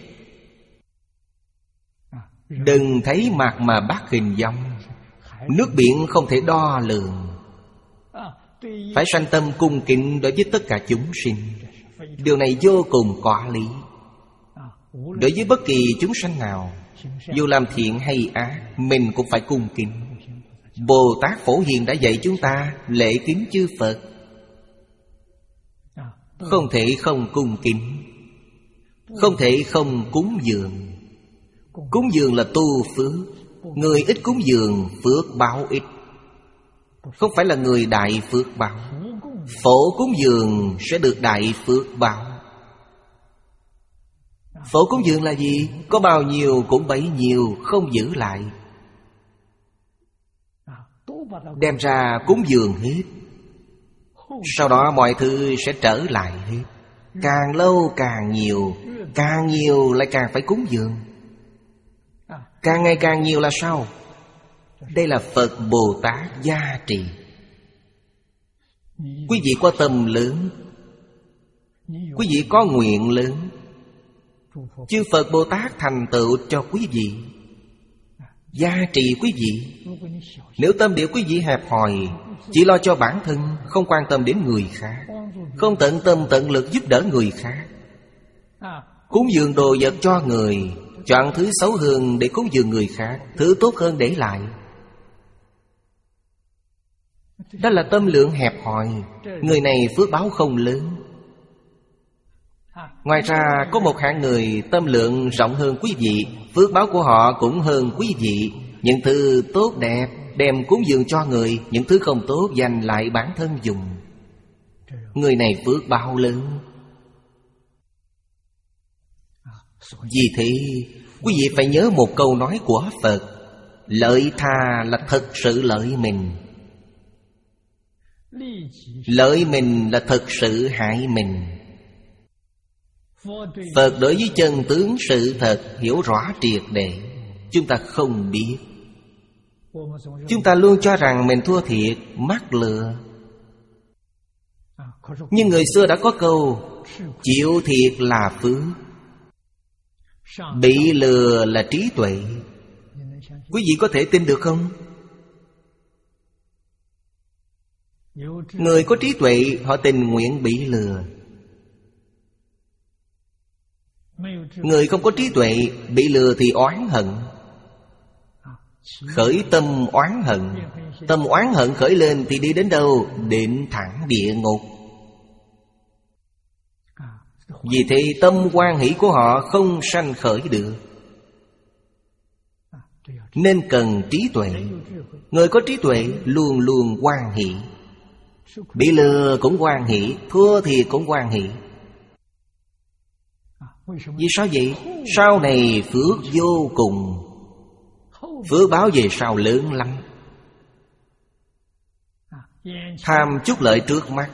Đừng thấy mặt mà bắt hình dong. Nước biển không thể đo lường. Phải sanh tâm cung kính đối với tất cả chúng sinh. Điều này vô cùng có lý. Đối với bất kỳ chúng sanh nào, dù làm thiện hay ác, mình cũng phải cung kính. Bồ Tát Phổ Hiền đã dạy chúng ta lễ kính chư Phật, không thể không cung kính, không thể không cúng dường. Cúng dường là tu phước. Người ít cúng dường, phước báo ít. Không phải là người đại phước báo. Phổ cúng dường sẽ được đại phước báo. Phổ cúng dường là gì? Có bao nhiêu cũng bấy nhiêu, không giữ lại, đem ra cúng dường hết. Sau đó mọi thứ sẽ trở lại hết. Càng lâu càng nhiều, càng nhiều lại càng phải cúng dường. Càng ngày càng nhiều là sao? Đây là Phật Bồ Tát gia trì. Quý vị có tâm lớn, quý vị có nguyện lớn, chư Phật Bồ Tát thành tựu cho quý vị. gia trì quý vị. Nếu tâm địa quý vị hẹp hòi, chỉ lo cho bản thân, không quan tâm đến người khác, không tận tâm tận lực giúp đỡ người khác, cúng dường đồ vật cho người, chọn thứ xấu hơn để cúng dường người khác, thứ tốt hơn để lại, đó là tâm lượng hẹp hòi. Người này phước báo không lớn. Ngoài ra có một hạng người tâm lượng rộng hơn quý vị, phước báo của họ cũng hơn quý vị. Những thứ tốt đẹp đem cúng dường cho người, những thứ không tốt dành lại bản thân dùng. Người này phước báo lớn. Vì thế quý vị phải nhớ một câu nói của Phật: lợi tha là thật sự lợi mình, lợi mình là thật sự hại mình. Phật đối với chân tướng sự thật hiểu rõ triệt để. Chúng ta không biết. Chúng ta luôn cho rằng mình thua thiệt, mắc lừa. Nhưng người xưa đã có câu: chịu thiệt là phước, bị lừa là trí tuệ. Quý vị có thể tin được không? Người có trí tuệ họ tình nguyện bị lừa. Người không có trí tuệ bị lừa thì oán hận, khởi tâm oán hận. Tâm oán hận khởi lên thì đi đến đâu? Đến thẳng địa ngục. Vì thế tâm hoan hỷ của họ không sanh khởi được. Nên cần trí tuệ. Người có trí tuệ luôn luôn hoan hỷ. Bị lừa cũng hoan hỷ, thua thì cũng hoan hỷ. Vì sao vậy? Sau này phước vô cùng, phước báo về sau lớn lắm. Tham chút lợi trước mắt,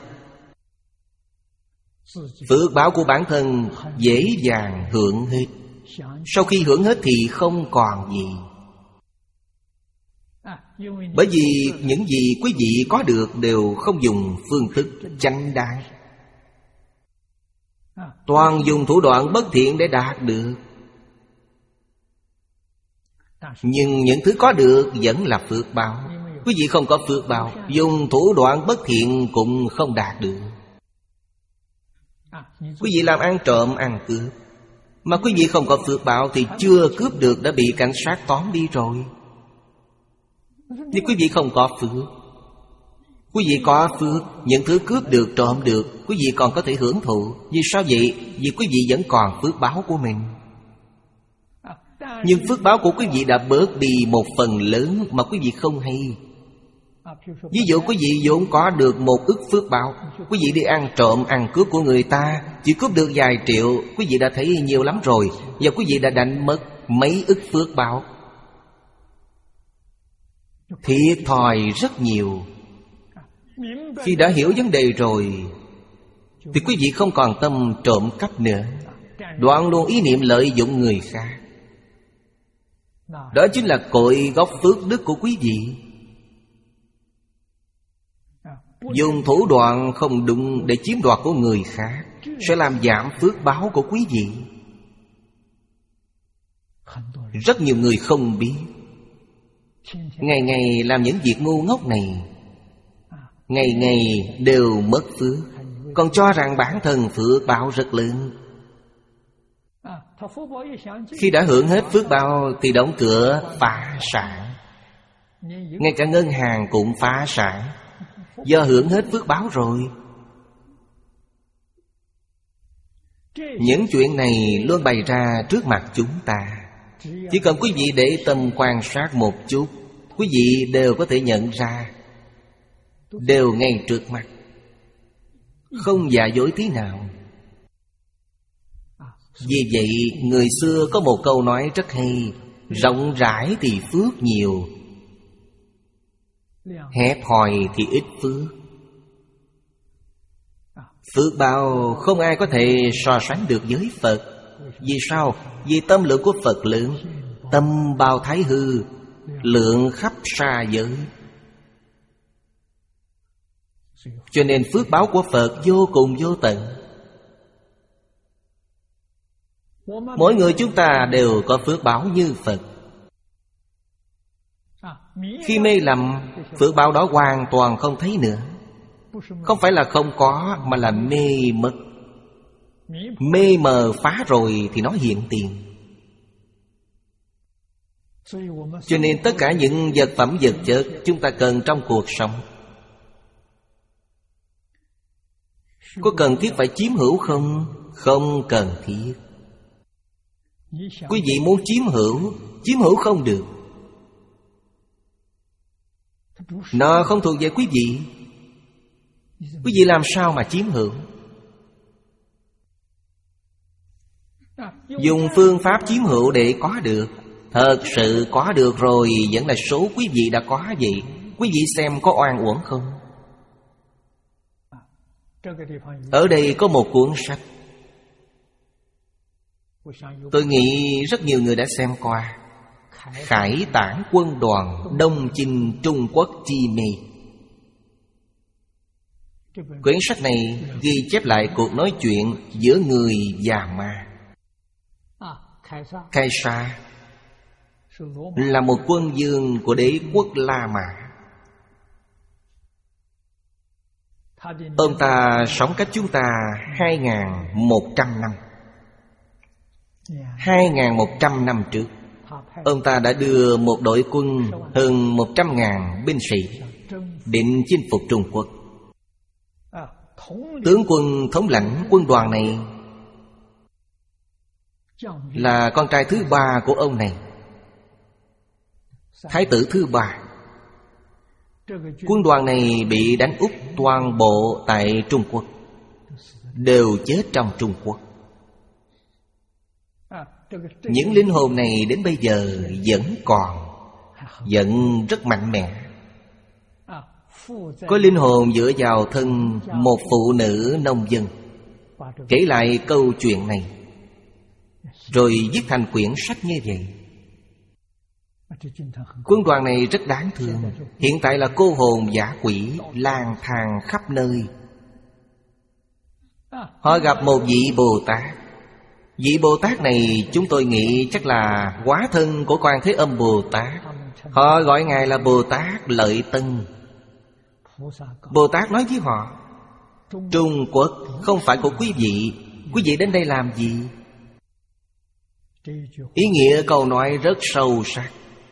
phước báo của bản thân dễ dàng hưởng hết. Sau khi hưởng hết thì không còn gì. Bởi vì những gì quý vị có được đều không dùng phương thức chánh đáng, toàn dùng thủ đoạn bất thiện để đạt được. Nhưng những thứ có được vẫn là phước báo. Quý vị không có phước báo, dùng thủ đoạn bất thiện cũng không đạt được. Quý vị làm ăn trộm, ăn cướp, mà quý vị không có phước báo thì chưa cướp được đã bị cảnh sát tóm đi rồi. Thì quý vị không có phước. Quý vị có phước, những thứ cướp được, trộm được, quý vị còn có thể hưởng thụ. Vì sao vậy? Vì quý vị vẫn còn phước báo của mình. Nhưng phước báo của quý vị đã bớt đi một phần lớn mà quý vị không hay. Ví dụ quý vị vốn có được một ức phước báo, quý vị đi ăn trộm, ăn cướp của người ta, chỉ cướp được vài triệu, quý vị đã thấy nhiều lắm rồi. Và quý vị đã đánh mất mấy ức phước báo, thiệt thòi rất nhiều. Khi đã hiểu vấn đề rồi thì quý vị không còn tâm trộm cắp nữa, đoạn luôn ý niệm lợi dụng người khác. Đó chính là cội gốc phước đức của quý vị. Dùng thủ đoạn không đúng để chiếm đoạt của người khác sẽ làm giảm phước báo của quý vị. Rất nhiều người không biết, ngày ngày làm những việc ngu ngốc này, ngày ngày đều mất phước, còn cho rằng bản thân phước báo rất lớn. Khi đã hưởng hết phước báo thì đóng cửa phá sản. Ngay cả ngân hàng cũng phá sản, do hưởng hết phước báo rồi. Những chuyện này luôn bày ra trước mặt chúng ta. Chỉ cần quý vị để tâm quan sát một chút, quý vị đều có thể nhận ra, đều ngay trước mặt, không giả dối tí nào. Vì vậy người xưa có một câu nói rất hay: rộng rãi thì phước nhiều, hẹp hòi thì ít phước. Phước báo không ai có thể so sánh được với Phật. Vì sao? Vì tâm lượng của Phật lớn, tâm bao thái hư, lượng khắp xa giới. Cho nên phước báo của Phật vô cùng vô tận. Mỗi người chúng ta đều có phước báo như Phật. Khi mê lầm, phước báo đó hoàn toàn không thấy nữa. Không phải là không có, mà là mê mất. Mê mờ phá rồi thì nó hiện tiền. Cho nên tất cả những vật phẩm vật chất chúng ta cần trong cuộc sống, có cần thiết phải chiếm hữu không? Không cần thiết. Quý vị muốn chiếm hữu, chiếm hữu không được. Nó không thuộc về quý vị. Quý vị làm sao mà chiếm hữu? Dùng phương pháp chiếm hữu để có được, thật sự có được rồi vẫn là số quý vị đã có vậy. Quý vị xem có oan uổng không? Ở đây có một cuốn sách, tôi nghĩ rất nhiều người đã xem qua. Khải Tản Quân Đoàn Đông Chinh Trung Quốc Chi Mê. Quyển sách này ghi chép lại cuộc nói chuyện giữa người và ma. Khai Sa là một quân vương của đế quốc La Mã. Ông ta sống cách chúng ta hai nghìn một trăm năm. Hai nghìn một trăm năm trước, ông ta đã đưa một đội quân hơn một trăm ngàn binh sĩ định chinh phục Trung Quốc. Tướng quân thống lãnh quân đoàn này là con trai thứ ba của ông này, thái tử thứ ba. Quân đoàn này bị đánh úp toàn bộ tại Trung Quốc, đều chết trong Trung Quốc. Những linh hồn này đến bây giờ vẫn còn, vẫn rất mạnh mẽ. Có linh hồn dựa vào thân một phụ nữ nông dân, kể lại câu chuyện này, rồi viết thành quyển sách như vậy. Quân đoàn này rất đáng thương. Hiện tại là cô hồn dã quỷ lang thang khắp nơi. Họ gặp một vị Bồ Tát. Vị Bồ Tát này chúng tôi nghĩ chắc là hóa thân của Quan Thế Âm Bồ Tát. Họ gọi Ngài là Bồ Tát Lợi Tân. Bồ Tát nói với họ: Trung Quốc không phải của quý vị. Quý vị đến đây làm gì? Ý nghĩa câu nói rất sâu sắc.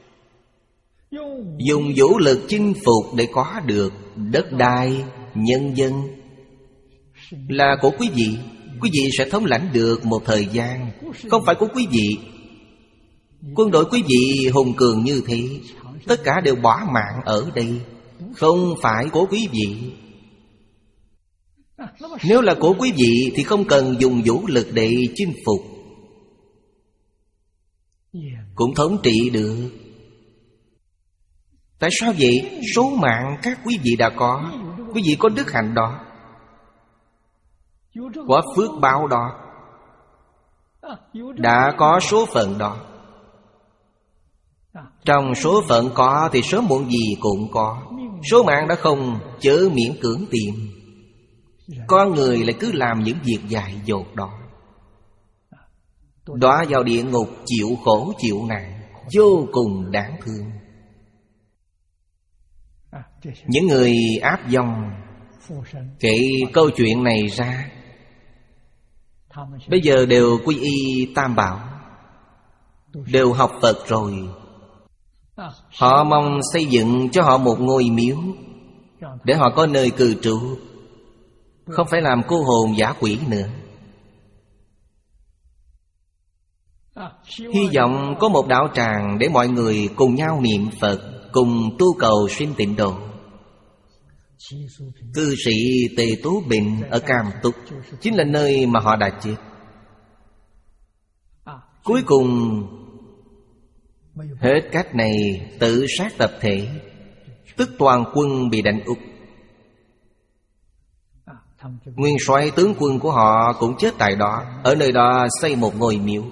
Dùng vũ lực chinh phục để có được đất đai, nhân dân là của quý vị. Quý vị sẽ thống lãnh được một thời gian. Không phải của quý vị. Quân đội quý vị hùng cường như thế, tất cả đều bỏ mạng ở đây. Không phải của quý vị. Nếu là của quý vị thì không cần dùng vũ lực để chinh phục, cũng thống trị được. Tại sao vậy? Số mạng các quý vị đã có. Quý vị có đức hạnh đó, có phước báo đó, đã có số phận đó. Trong số phận có thì sớm muộn gì cũng có. Số mạng đã không, chớ miễn cưỡng tìm. Con người lại cứ làm những việc dại dột đó, đọa vào địa ngục chịu khổ chịu nạn, vô cùng đáng thương. Những người áp dòng kể câu chuyện này ra, bây giờ đều quy y Tam Bảo, đều học Phật rồi. Họ mong xây dựng cho họ một ngôi miếu để họ có nơi cư trú, không phải làm cô hồn dã quỷ nữa. Hy vọng có một đạo tràng để mọi người cùng nhau niệm Phật, cùng tu cầu sinh tịnh độ. Cư sĩ Tề Tú Bình ở Cam Túc chính là nơi mà họ đã chết. Cuối cùng hết cách này, tự sát tập thể, tức toàn quân bị đánh úp. Nguyên soái tướng quân của họ cũng chết tại đó. Ở nơi đó xây một ngôi miếu,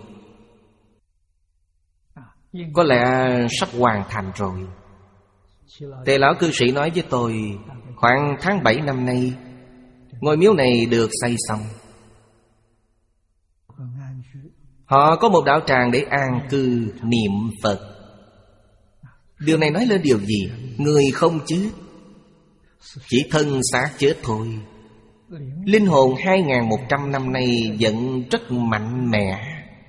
có lẽ sắp hoàn thành rồi. Tề lão cư sĩ nói với tôi, khoảng tháng bảy năm nay ngôi miếu này được xây xong. Họ có một đạo tràng để an cư niệm Phật. Điều này nói lên điều gì? Người không chết, chỉ thân xác chết thôi. Linh hồn hai nghìn một trăm năm nay vẫn rất mạnh mẽ.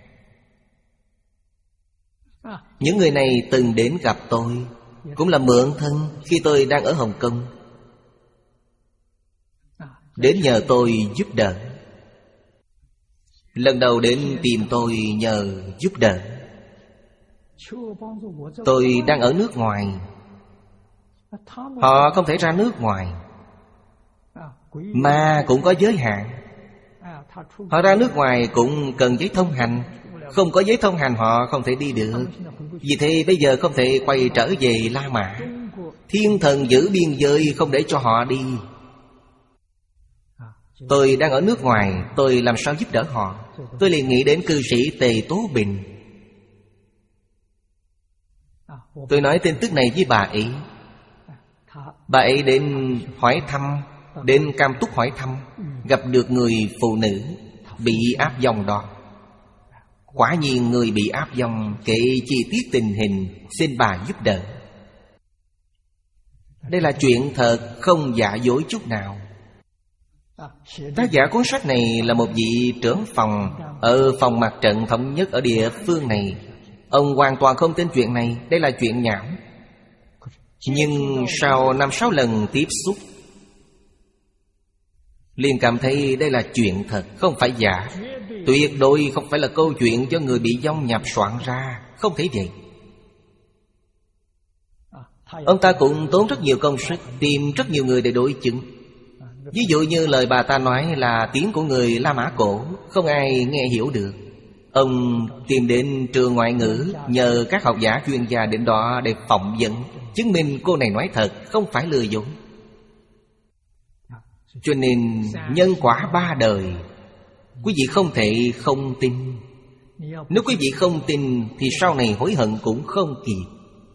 Những người này từng đến gặp tôi, cũng là mượn thân khi tôi đang ở Hồng Kông, đến nhờ tôi giúp đỡ. Lần đầu đến tìm tôi nhờ giúp đỡ. Tôi đang ở nước ngoài, họ không thể ra nước ngoài, mà cũng có giới hạn. Họ ra nước ngoài cũng cần giấy thông hành, không có giấy thông hành họ không thể đi được. Vì thế bây giờ không thể quay trở về La Mã. Thiên thần giữ biên giới không để cho họ đi. Tôi đang ở nước ngoài, tôi làm sao giúp đỡ họ? Tôi liền nghĩ đến cư sĩ Tề Tố Bình. Tôi nói tin tức này với bà ấy. Bà ấy đến hỏi thăm, đến Cam Túc hỏi thăm, gặp được người phụ nữ bị áp dòng đó. Quả nhiên người bị áp dòng kể chi tiết tình hình, xin bà giúp đỡ. Đây là chuyện thật, không giả dối chút nào. Tác giả cuốn sách này là một vị trưởng phòng ở phòng mặt trận thống nhất ở địa phương này. Ông hoàn toàn không tin chuyện này, đây là chuyện nhảm. Nhưng sau năm sáu lần tiếp xúc, liền cảm thấy đây là chuyện thật, không phải giả. Tuyệt đối không phải là câu chuyện cho người bị vong nhập soạn ra, không thể vậy. Ông ta cũng tốn rất nhiều công sức, tìm rất nhiều người để đối chứng. Ví dụ như lời bà ta nói là tiếng của người La Mã cổ, không ai nghe hiểu được. Ông tìm đến trường ngoại ngữ, nhờ các học giả chuyên gia đến đó để phỏng vấn, chứng minh cô này nói thật, không phải lừa dối. Cho nên nhân quả ba đời, quý vị không thể không tin. Nếu quý vị không tin thì sau này hối hận cũng không kịp.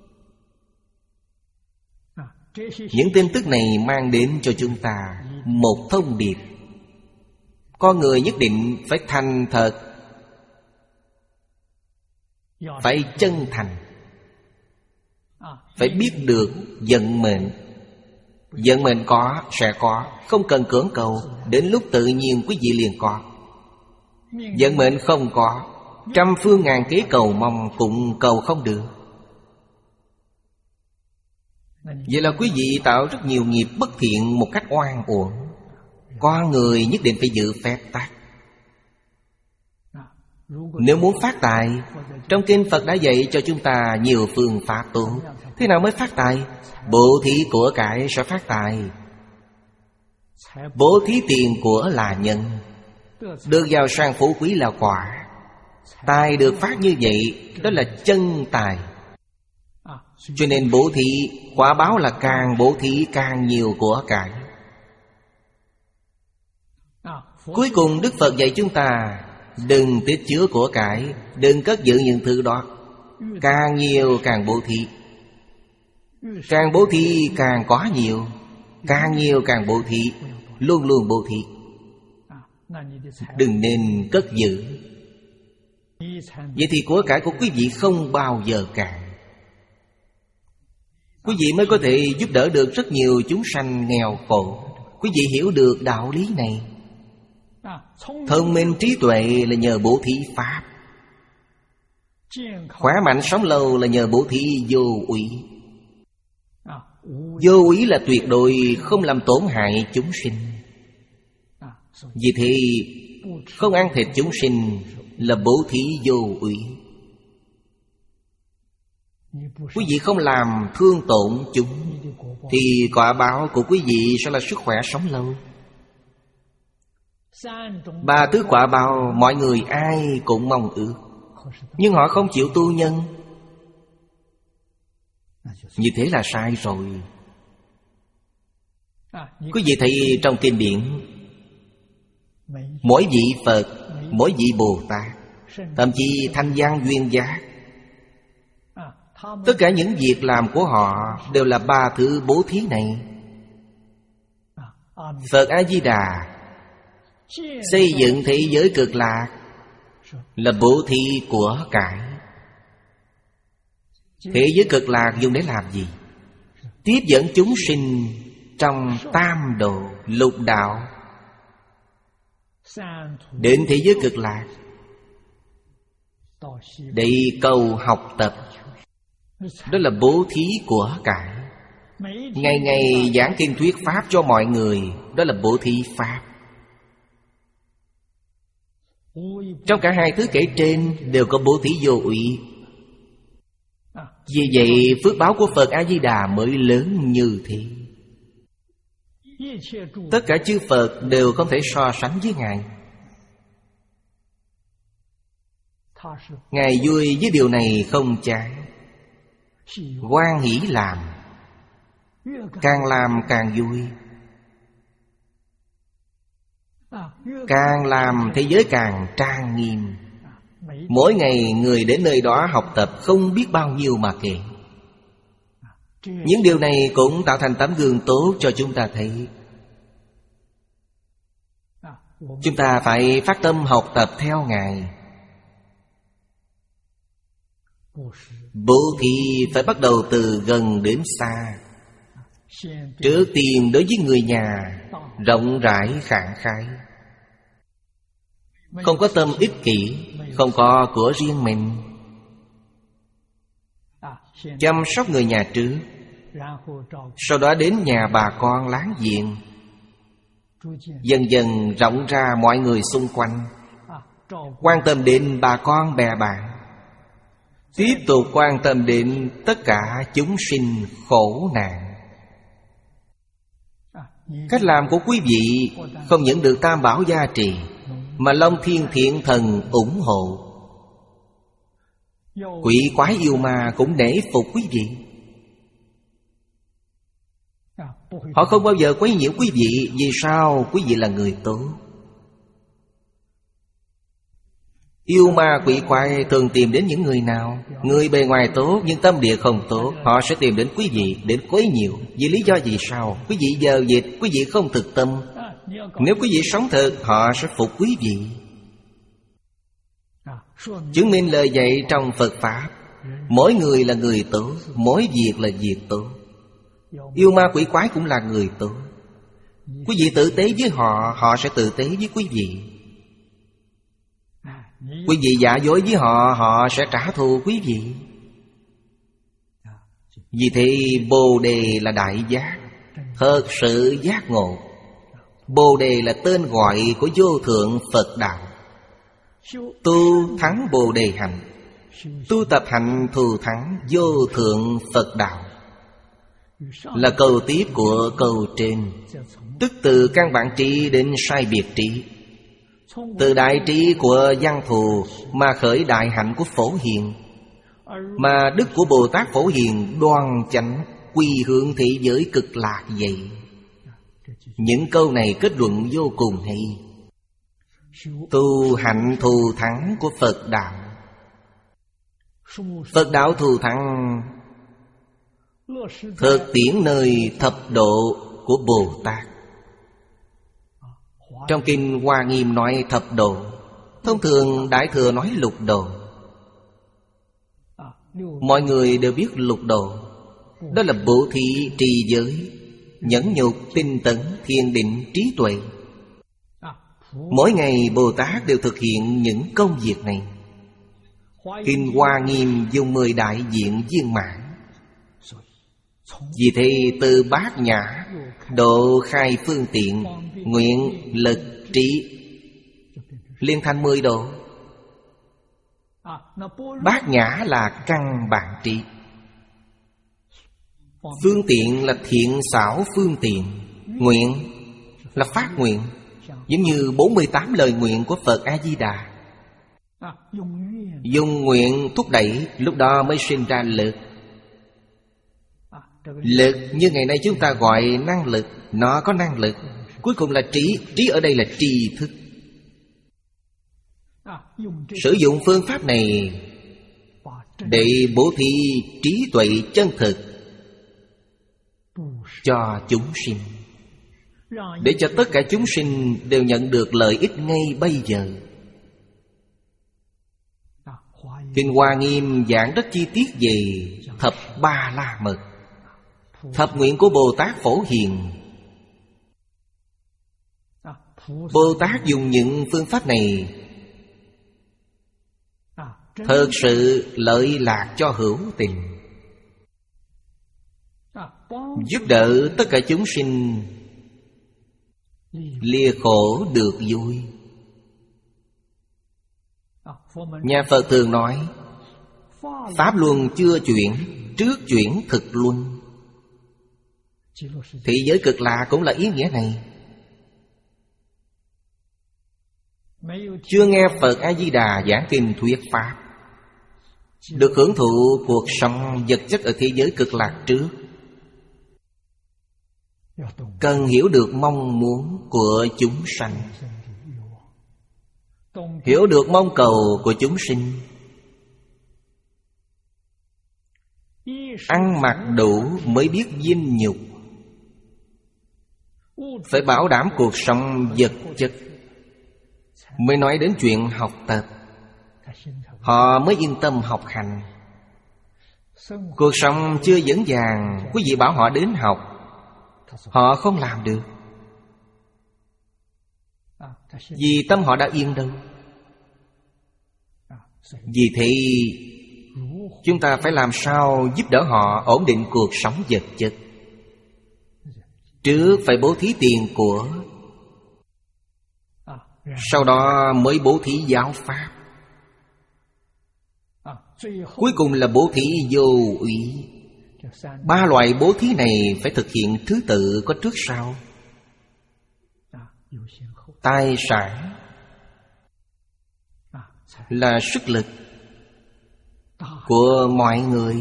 Những tin tức này mang đến cho chúng ta một thông điệp: con người nhất định phải thành thật, phải chân thành, phải biết được vận mệnh. Vận mệnh có, sẽ có, không cần cưỡng cầu. Đến lúc tự nhiên quý vị liền có. Vận mệnh không có, trăm phương ngàn kế cầu mong cũng cầu không được. Vậy là quý vị tạo rất nhiều nghiệp bất thiện một cách oan uổng. Con người nhất định phải giữ phép tắc. Nếu muốn phát tài, trong kinh Phật đã dạy cho chúng ta nhiều phương pháp tốt. Thế nào mới phát tài? Bố thí của cải sẽ phát tài. Bố thí tiền của là nhân, được giàu sang phú quý là quả. Tài được phát như vậy, đó là chân tài. Cho nên bố thí, quả báo là càng bố thí càng nhiều của cải. Cuối cùng Đức Phật dạy chúng ta đừng tích chứa của cải, đừng cất giữ những thứ đó. Càng nhiều càng bố thí, càng bố thí càng có nhiều, càng nhiều càng bố thí, luôn luôn bố thí. Đừng nên cất giữ. Vậy thì của cải của quý vị không bao giờ cạn. Quý vị mới có thể giúp đỡ được rất nhiều chúng sanh nghèo khổ. Quý vị hiểu được đạo lý này. Thông minh trí tuệ là nhờ bố thí pháp. Khỏe mạnh sống lâu là nhờ bố thí vô úy. Vô úy là tuyệt đối không làm tổn hại chúng sinh. Vì thế không ăn thịt chúng sinh là bố thí vô úy. Quý vị không làm thương tổn chúng thì quả báo của quý vị sẽ là sức khỏe sống lâu. Ba thứ quả báo mọi người ai cũng mong ước, nhưng họ không chịu tu nhân. Như thế là sai rồi. Quý vị thấy trong kinh điển, mỗi vị Phật, mỗi vị Bồ Tát, thậm chí Thanh Văn Duyên Giác, tất cả những việc làm của họ đều là ba thứ bố thí này. Phật A-di-đà xây dựng thế giới cực lạc là bố thí của cải. Thế giới cực lạc dùng để làm gì? Tiếp dẫn chúng sinh trong tam độ lục đạo đến thế giới cực lạc, để cầu học tập. Đó là bố thí của cải. Ngày ngày giảng kinh thuyết pháp cho mọi người, đó là bố thí pháp. Trong cả hai thứ kể trên đều có bố thí vô ủy. Vì vậy phước báo của Phật A-di-đà mới lớn như thế. Tất cả chư Phật đều không thể so sánh với Ngài. Ngài vui với điều này không chán, hoan hỷ làm, càng làm càng vui. Càng làm thế giới càng trang nghiêm. Mỗi ngày người đến nơi đó học tập không biết bao nhiêu mà kể. Những điều này cũng tạo thành tấm gương tốt cho chúng ta thấy. Chúng ta phải phát tâm học tập theo Ngài. Bố thí phải bắt đầu từ gần đến xa. Trước tiên đối với người nhà, rộng rãi khẳng khái, không có tâm ích kỷ, không có của riêng mình. Chăm sóc người nhà trước, sau đó đến nhà bà con láng giềng, dần dần rộng ra mọi người xung quanh, quan tâm đến bà con bè bạn, tiếp tục quan tâm đến tất cả chúng sinh khổ nạn. Cách làm của quý vị không những được Tam Bảo gia trì, mà Long Thiên Thiện Thần ủng hộ. Quỷ quái yêu ma cũng nể phục quý vị. Họ không bao giờ quấy nhiễu quý vị. Vì sao? Quý vị là người tốt. Yêu ma quỷ quái thường tìm đến những người nào? Người bề ngoài tốt nhưng tâm địa không tốt. Họ sẽ tìm đến quý vị, đến quấy nhiễu. Vì lý do gì sao? Quý vị giờ dịch, quý vị không thực tâm. Nếu quý vị sống thực, họ sẽ phục quý vị. Chứng minh lời dạy trong Phật Pháp, mỗi người là người tốt, mỗi việc là việc tốt. Yêu ma quỷ quái cũng là người tốt. Quý vị tử tế với họ, họ sẽ tử tế với quý vị. Quý vị giả dối với họ, họ sẽ trả thù quý vị. Vì thế Bồ Đề là đại giác, thật sự giác ngộ. Bồ Đề là tên gọi của vô thượng Phật Đạo. Tu thắng Bồ Đề hạnh, tu tập hạnh thù thắng vô thượng Phật Đạo, là câu tiếp của câu trên. Tức từ căn bản trí đến sai biệt trí, từ đại trí của văn thù mà khởi đại hạnh của Phổ Hiền, mà đức của Bồ Tát Phổ Hiền đoan chánh quy hướng thế giới cực lạc vậy. Những câu này kết luận vô cùng hay. Tu hạnh thù thắng của Phật Đạo. Phật Đạo thù thắng thực tiễn nơi thập độ của Bồ Tát. Trong kinh Hoa Nghiêm nói thập độ, thông thường Đại Thừa nói lục độ. Mọi người đều biết lục độ. Đó là bố thí, trì giới, nhẫn nhục, tinh tấn, thiền định, trí tuệ. Mỗi ngày Bồ Tát đều thực hiện những công việc này. Kinh Hoa Nghiêm dùng mười đại diện viên mãn. Vì thế từ bát nhã độ khai phương tiện, nguyện, lực, trí liên thành mười độ. Bát nhã là căn bản trí, phương tiện là thiện xảo phương tiện, nguyện là phát nguyện, giống như bốn mươi tám lời nguyện của Phật A-di-đà. Dùng nguyện thúc đẩy, lúc đó mới sinh ra lực. Lực như ngày nay chúng ta gọi năng lực, nó có năng lực. Cuối cùng là trí, trí ở đây là tri thức. Sử dụng phương pháp này để bố thí trí tuệ chân thực cho chúng sinh, để cho tất cả chúng sinh đều nhận được lợi ích ngay bây giờ. Kinh Hoa Nghiêm giảng rất chi tiết về thập ba la mật. Thập nguyện của Bồ Tát Phổ Hiền. Bồ Tát dùng những phương pháp này thật sự lợi lạc cho hữu tình, giúp đỡ tất cả chúng sinh lìa khổ được vui. Nhà Phật thường nói pháp luân chưa chuyển, trước chuyển thực luân. Thị giới Cực Lạc cũng là ý nghĩa này. Chưa nghe Phật A-di-đà giảng kinh thuyết pháp, được hưởng thụ cuộc sống vật chất ở thế giới Cực Lạc trước, cần hiểu được mong muốn của chúng sanh, hiểu được mong cầu của chúng sinh. Ăn mặc đủ mới biết dinh nhục. Phải bảo đảm cuộc sống vật chất mới nói đến chuyện học tập. Họ mới yên tâm học hành. Cuộc sống chưa vững vàng, quý vị bảo họ đến học, họ không làm được. Vì tâm họ đã yên đâu. Vì thế chúng ta phải làm sao giúp đỡ họ ổn định cuộc sống vật chất. Trước phải bố thí tiền của, sau đó mới bố thí giáo pháp, cuối cùng là bố thí vô úy. Ba loại bố thí này phải thực hiện thứ tự có trước sau. Tài sản là sức lực của mọi người.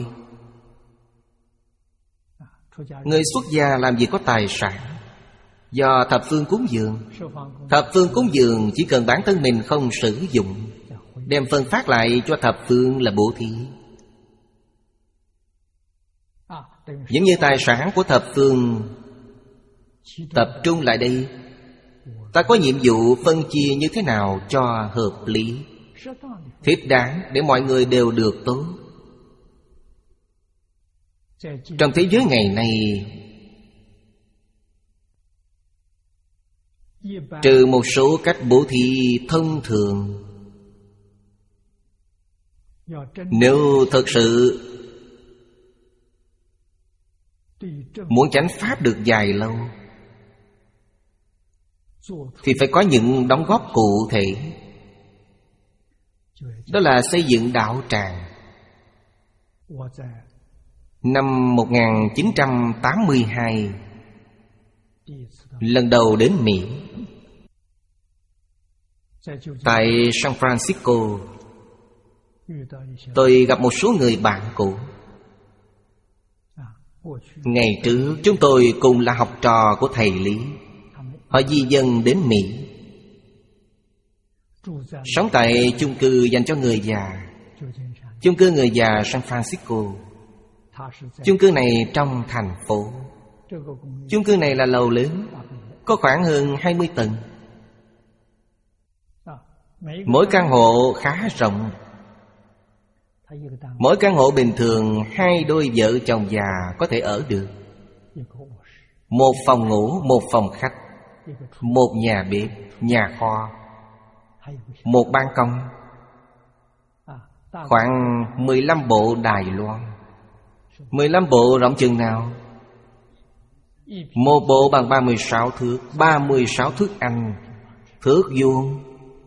Người xuất gia làm gì có tài sản? Do thập phương cúng dường. Thập phương cúng dường chỉ cần bản thân mình không sử dụng, đem phân phát lại cho thập phương là bố thí. Giống như tài sản của thập phương tập trung lại đây, ta có nhiệm vụ phân chia như thế nào cho hợp lý, thích đáng để mọi người đều được tốt. Trong thế giới ngày nay, trừ một số cách bố thí thông thường, nếu thật sự muốn chánh pháp được dài lâu, thì phải có những đóng góp cụ thể. Đó là xây dựng đạo tràng. Năm một nghìn chín trăm tám mươi hai, lần đầu đến Mỹ, tại San Francisco, tôi gặp một số người bạn cũ. Ngày trước chúng tôi cùng là học trò của thầy Lý. Họ di dân đến Mỹ, sống tại chung cư dành cho người già, chung cư người già San Francisco. Chung cư này trong thành phố. Chung cư này là lầu lớn, có khoảng hơn hai mươi tầng. Mỗi căn hộ khá rộng. Mỗi căn hộ bình thường hai đôi vợ chồng già có thể ở được. Một phòng ngủ, một phòng khách, một nhà bếp, nhà kho, một ban công. Khoảng mười lăm bộ Đài Loan. Mười lăm bộ rộng chừng nào? Một bộ bằng ba mươi sáu thước, ba mươi sáu thước Anh, thước vuông.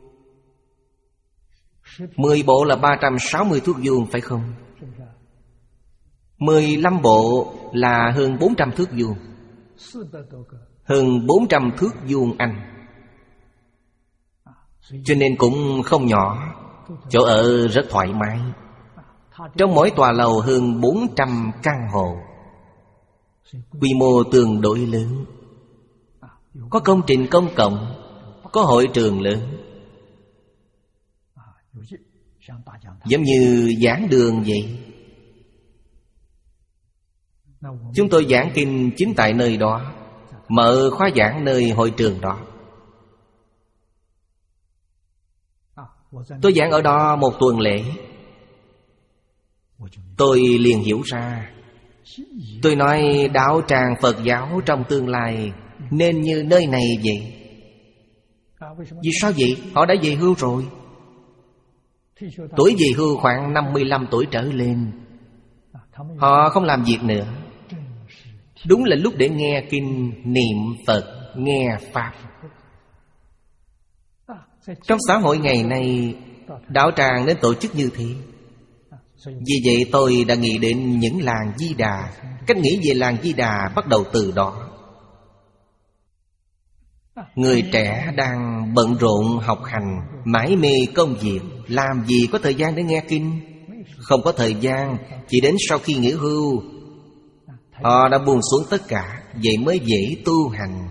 Mười bộ là ba trăm sáu mươi thước vuông, phải không? Mười lăm bộ là hơn bốn trăm thước vuông. Hơn bốn trăm thước vuông Anh. Cho nên cũng không nhỏ, chỗ ở rất thoải mái. Trong mỗi tòa lầu hơn bốn trăm căn hộ, quy mô tương đối lớn. Có công trình công cộng, có hội trường lớn, giống như giảng đường vậy. Chúng tôi giảng kinh chính tại nơi đó, mở khóa giảng nơi hội trường đó. Tôi giảng ở đó một tuần lễ. tôi liền hiểu ra. Tôi nói đạo tràng Phật giáo trong tương lai nên như nơi này vậy. Vì sao vậy? Họ đã về hưu rồi. Tuổi về hưu khoảng năm mươi lăm tuổi trở lên. Họ không làm việc nữa. Đúng là lúc để nghe kinh, niệm Phật, nghe Pháp. Trong xã hội ngày nay, đạo tràng nên tổ chức như thế. Vì vậy tôi đã nghĩ đến những làng Di Đà. Cách nghĩ về làng Di Đà bắt đầu từ đó. Người trẻ đang bận rộn học hành, mải mê công việc, làm gì có thời gian để nghe kinh. Không có thời gian. Chỉ đến sau khi nghỉ hưu, họ đã buông xuống tất cả. Vậy mới dễ tu hành.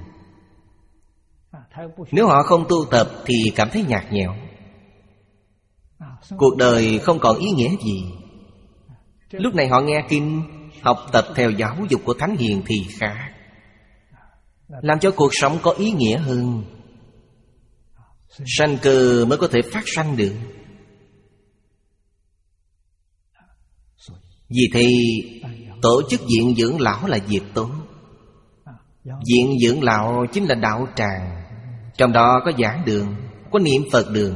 Nếu họ không tu tập thì cảm thấy nhạt nhẽo. Cuộc đời không còn ý nghĩa gì. Lúc này họ nghe kinh, học tập theo giáo dục của Thánh Hiền thì khác, làm cho cuộc sống có ý nghĩa hơn. Sanh cơ mới có thể phát sanh được. Vì thế tổ chức viện dưỡng lão là việc tốt. Viện dưỡng lão chính là đạo tràng. Trong đó có giảng đường, có niệm Phật đường,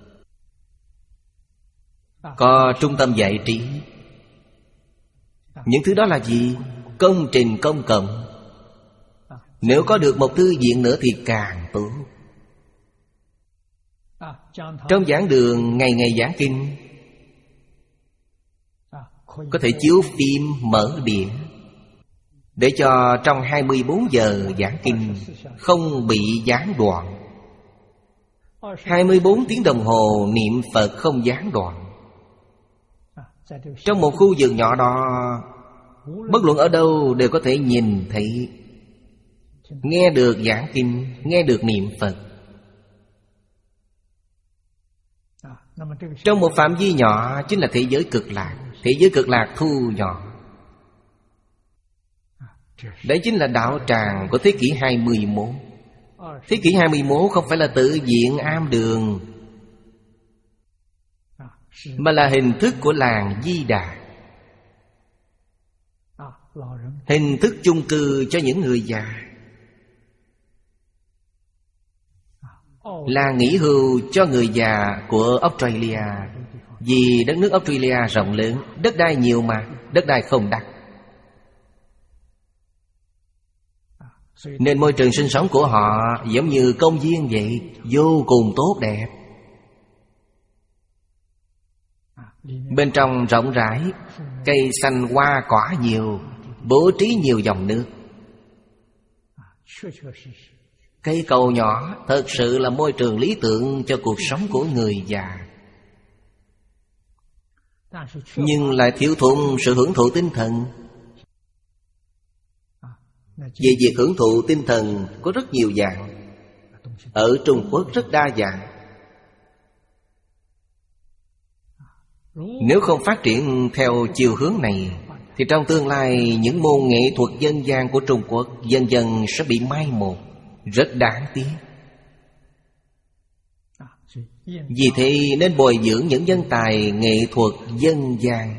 có trung tâm giải trí. Những thứ đó là gì? Công trình công cộng. Nếu có được một thư viện nữa thì càng tốt. Trong giảng đường ngày ngày giảng kinh, có thể chiếu phim mở đĩa, để cho trong hai mươi bốn giờ giảng kinh không bị gián đoạn. Hai mươi bốn tiếng đồng hồ niệm Phật không gián đoạn. Trong một khu vườn nhỏ đó, bất luận ở đâu đều có thể nhìn thấy, nghe được giảng kinh, nghe được niệm Phật. Trong một phạm vi nhỏ chính là thế giới cực lạc. Thế giới cực lạc thu nhỏ. Đấy chính là đạo tràng của thế kỷ hai mươi mốt. Thế kỷ hai mươi mốt không phải là tự viện am đường, mà là hình thức của làng Di Đà. Hình thức chung cư cho những người già, là nghỉ hưu cho người già của Australia. Vì đất nước Australia rộng lớn, đất đai nhiều mà, đất đai không đắt, nên môi trường sinh sống của họ giống như công viên vậy, vô cùng tốt đẹp. Bên trong rộng rãi, cây xanh hoa cỏ nhiều, bố trí nhiều dòng nước. Cây cầu nhỏ thật sự là môi trường lý tưởng cho cuộc sống của người già. Nhưng lại thiếu thốn sự hưởng thụ tinh thần. Về việc hưởng thụ tinh thần có rất nhiều dạng. Ở Trung Quốc rất đa dạng. Nếu không phát triển theo chiều hướng này, thì trong tương lai những môn nghệ thuật dân gian của Trung Quốc dần dần sẽ bị mai một. Rất đáng tiếc. Vì thế nên bồi dưỡng những nhân tài nghệ thuật dân gian.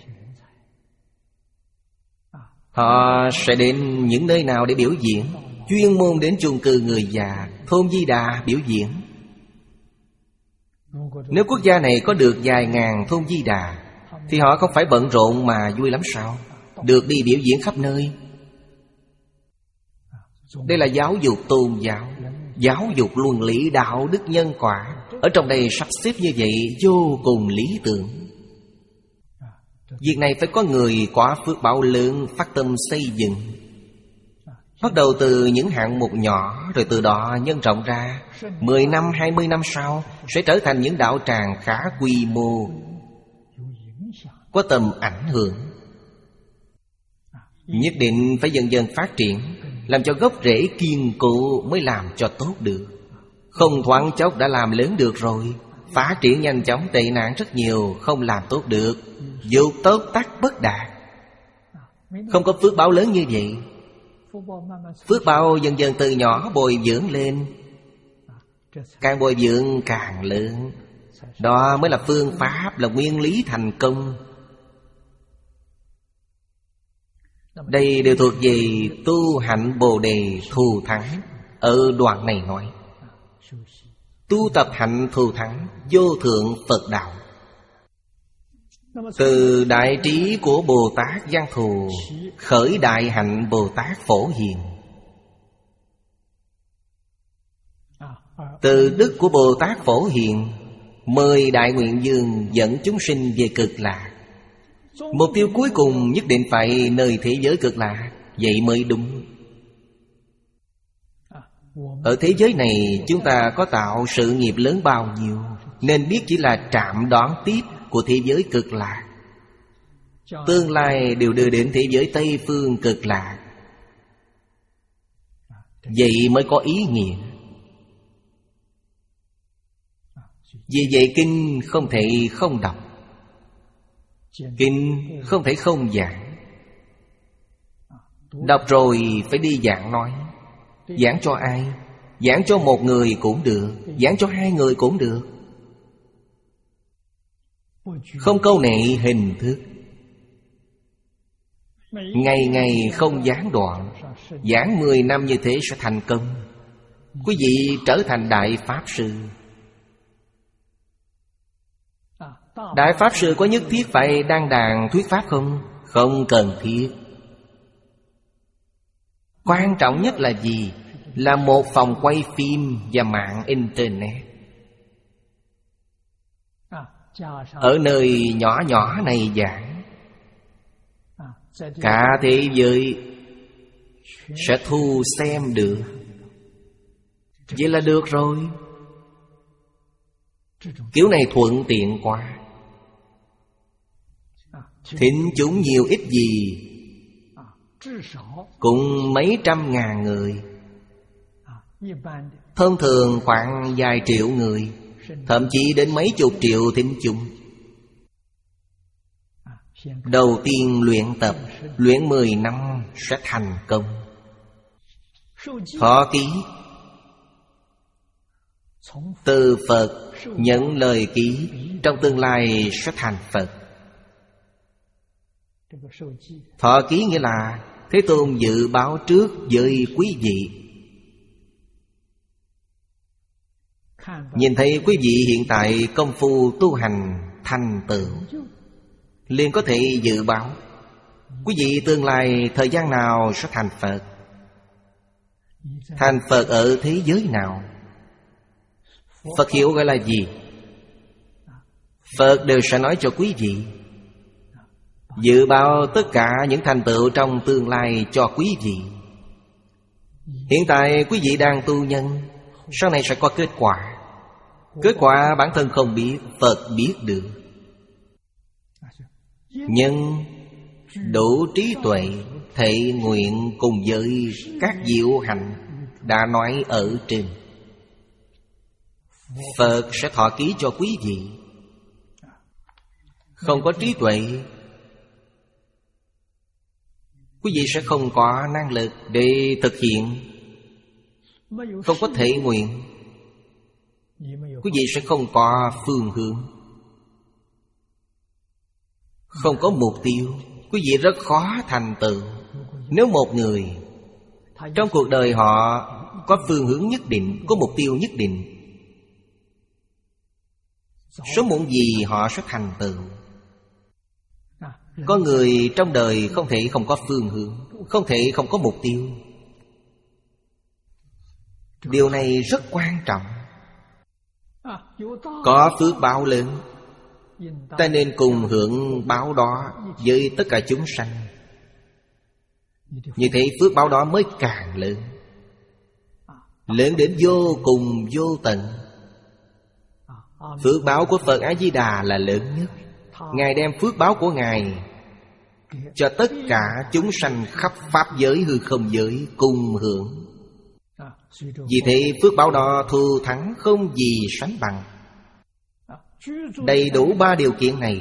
Họ sẽ đến những nơi nào để biểu diễn? Chuyên môn đến chung cư người già, thôn Di Đà biểu diễn. Nếu quốc gia này có được vài ngàn thôn Di Đà, thì họ không phải bận rộn mà vui lắm sao? Được đi biểu diễn khắp nơi. Đây là giáo dục tôn giáo, giáo dục luân lý đạo đức nhân quả. Ở trong đây sắp xếp như vậy vô cùng lý tưởng. Việc này phải có người có phước báo lớn phát tâm xây dựng. Bắt đầu từ những hạng mục nhỏ, rồi từ đó nhân rộng ra. Mười năm, hai mươi năm sau sẽ trở thành những đạo tràng khá quy mô, có tầm ảnh hưởng. Nhất định phải dần dần phát triển, làm cho gốc rễ kiên cố mới làm cho tốt được. Không thoáng chốc đã làm lớn được rồi. Phát triển nhanh chóng tệ nạn rất nhiều, không làm tốt được. Dục tốt tắc bất đạt. Không có phước báo lớn như vậy. Phước báo dần dần từ nhỏ bồi dưỡng lên, càng bồi dưỡng càng lớn. Đó mới là phương pháp, là nguyên lý thành công. Đây đều thuộc về tu hạnh Bồ Đề thù thắng. Ở đoạn này nói tu tập hạnh thù thắng vô thượng Phật đạo. Từ đại trí của Bồ Tát Văn Thù khởi đại hạnh Bồ Tát Phổ Hiền. Từ đức của Bồ Tát Phổ Hiền mời Đại Nguyện Dương dẫn chúng sinh về Cực Lạc. Mục tiêu cuối cùng nhất định phải nơi thế giới Cực Lạc. Vậy mới đúng. Ở thế giới này chúng ta có tạo sự nghiệp lớn bao nhiêu, nên biết chỉ là trạm đón tiếp của thế giới Cực Lạc. Tương lai đều đưa đến thế giới Tây Phương Cực Lạc. Vậy mới có ý nghĩa. Vì vậy kinh không thể không đọc, kinh không thể không giảng. Đọc rồi phải đi giảng nói. Giảng cho ai? Giảng cho một người cũng được, giảng cho hai người cũng được. Không câu nệ hình thức. Ngày ngày không gián đoạn. Giảng mười năm như thế sẽ thành công. Quý vị trở thành Đại Pháp Sư. Đại Pháp Sư có nhất thiết phải đăng đàn thuyết pháp không? Không cần thiết. Quan trọng nhất là gì? Là một phòng quay phim và mạng Internet. Ở nơi nhỏ nhỏ này giảng, cả thế giới sẽ thu xem được. Vậy là được rồi. Kiểu này thuận tiện quá. Thính chúng nhiều ít gì cũng mấy trăm ngàn người. Thông thường khoảng vài triệu người, thậm chí đến mấy chục triệu thính chúng. Đầu tiên luyện tập, luyện mười năm sẽ thành công. Thọ ký, từ Phật nhận lời ký, trong tương lai sẽ thành Phật. Thọ ký nghĩa là Thế Tôn dự báo trước với quý vị. Nhìn thấy quý vị hiện tại công phu tu hành thành tựu, liền có thể dự báo quý vị tương lai thời gian nào sẽ thành Phật. Thành Phật ở thế giới nào? Phật hiệu gọi là gì? Phật đều sẽ nói cho quý vị. Dự báo tất cả những thành tựu trong tương lai cho quý vị. Hiện tại quý vị đang tu nhân, sau này sẽ có kết quả. Kết quả bản thân không biết, Phật biết được. Nhưng đủ trí tuệ, thể nguyện cùng với các diệu hạnh đã nói ở trên. Phật sẽ thọ ký cho quý vị. Không có trí tuệ, quý vị sẽ không có năng lực để thực hiện. Không có thể nguyện, quý vị sẽ không có phương hướng. Không có mục tiêu, quý vị rất khó thành tựu. Nếu một người trong cuộc đời họ có phương hướng nhất định, có mục tiêu nhất định, sớm muộn gì họ sẽ thành tựu. Có người trong đời không thể không có phương hướng, không thể không có mục tiêu. Điều này rất quan trọng. Có phước báo lớn, ta nên cùng hưởng báo đó với tất cả chúng sanh. Như thế phước báo đó mới càng lớn, lớn đến vô cùng vô tận. Phước báo của Phật A-di-đà là lớn nhất. Ngài đem phước báo của Ngài cho tất cả chúng sanh khắp pháp giới hư không giới cùng hưởng. Vì thế phước báo đó thù thắng không gì sánh bằng. Đầy đủ ba điều kiện này: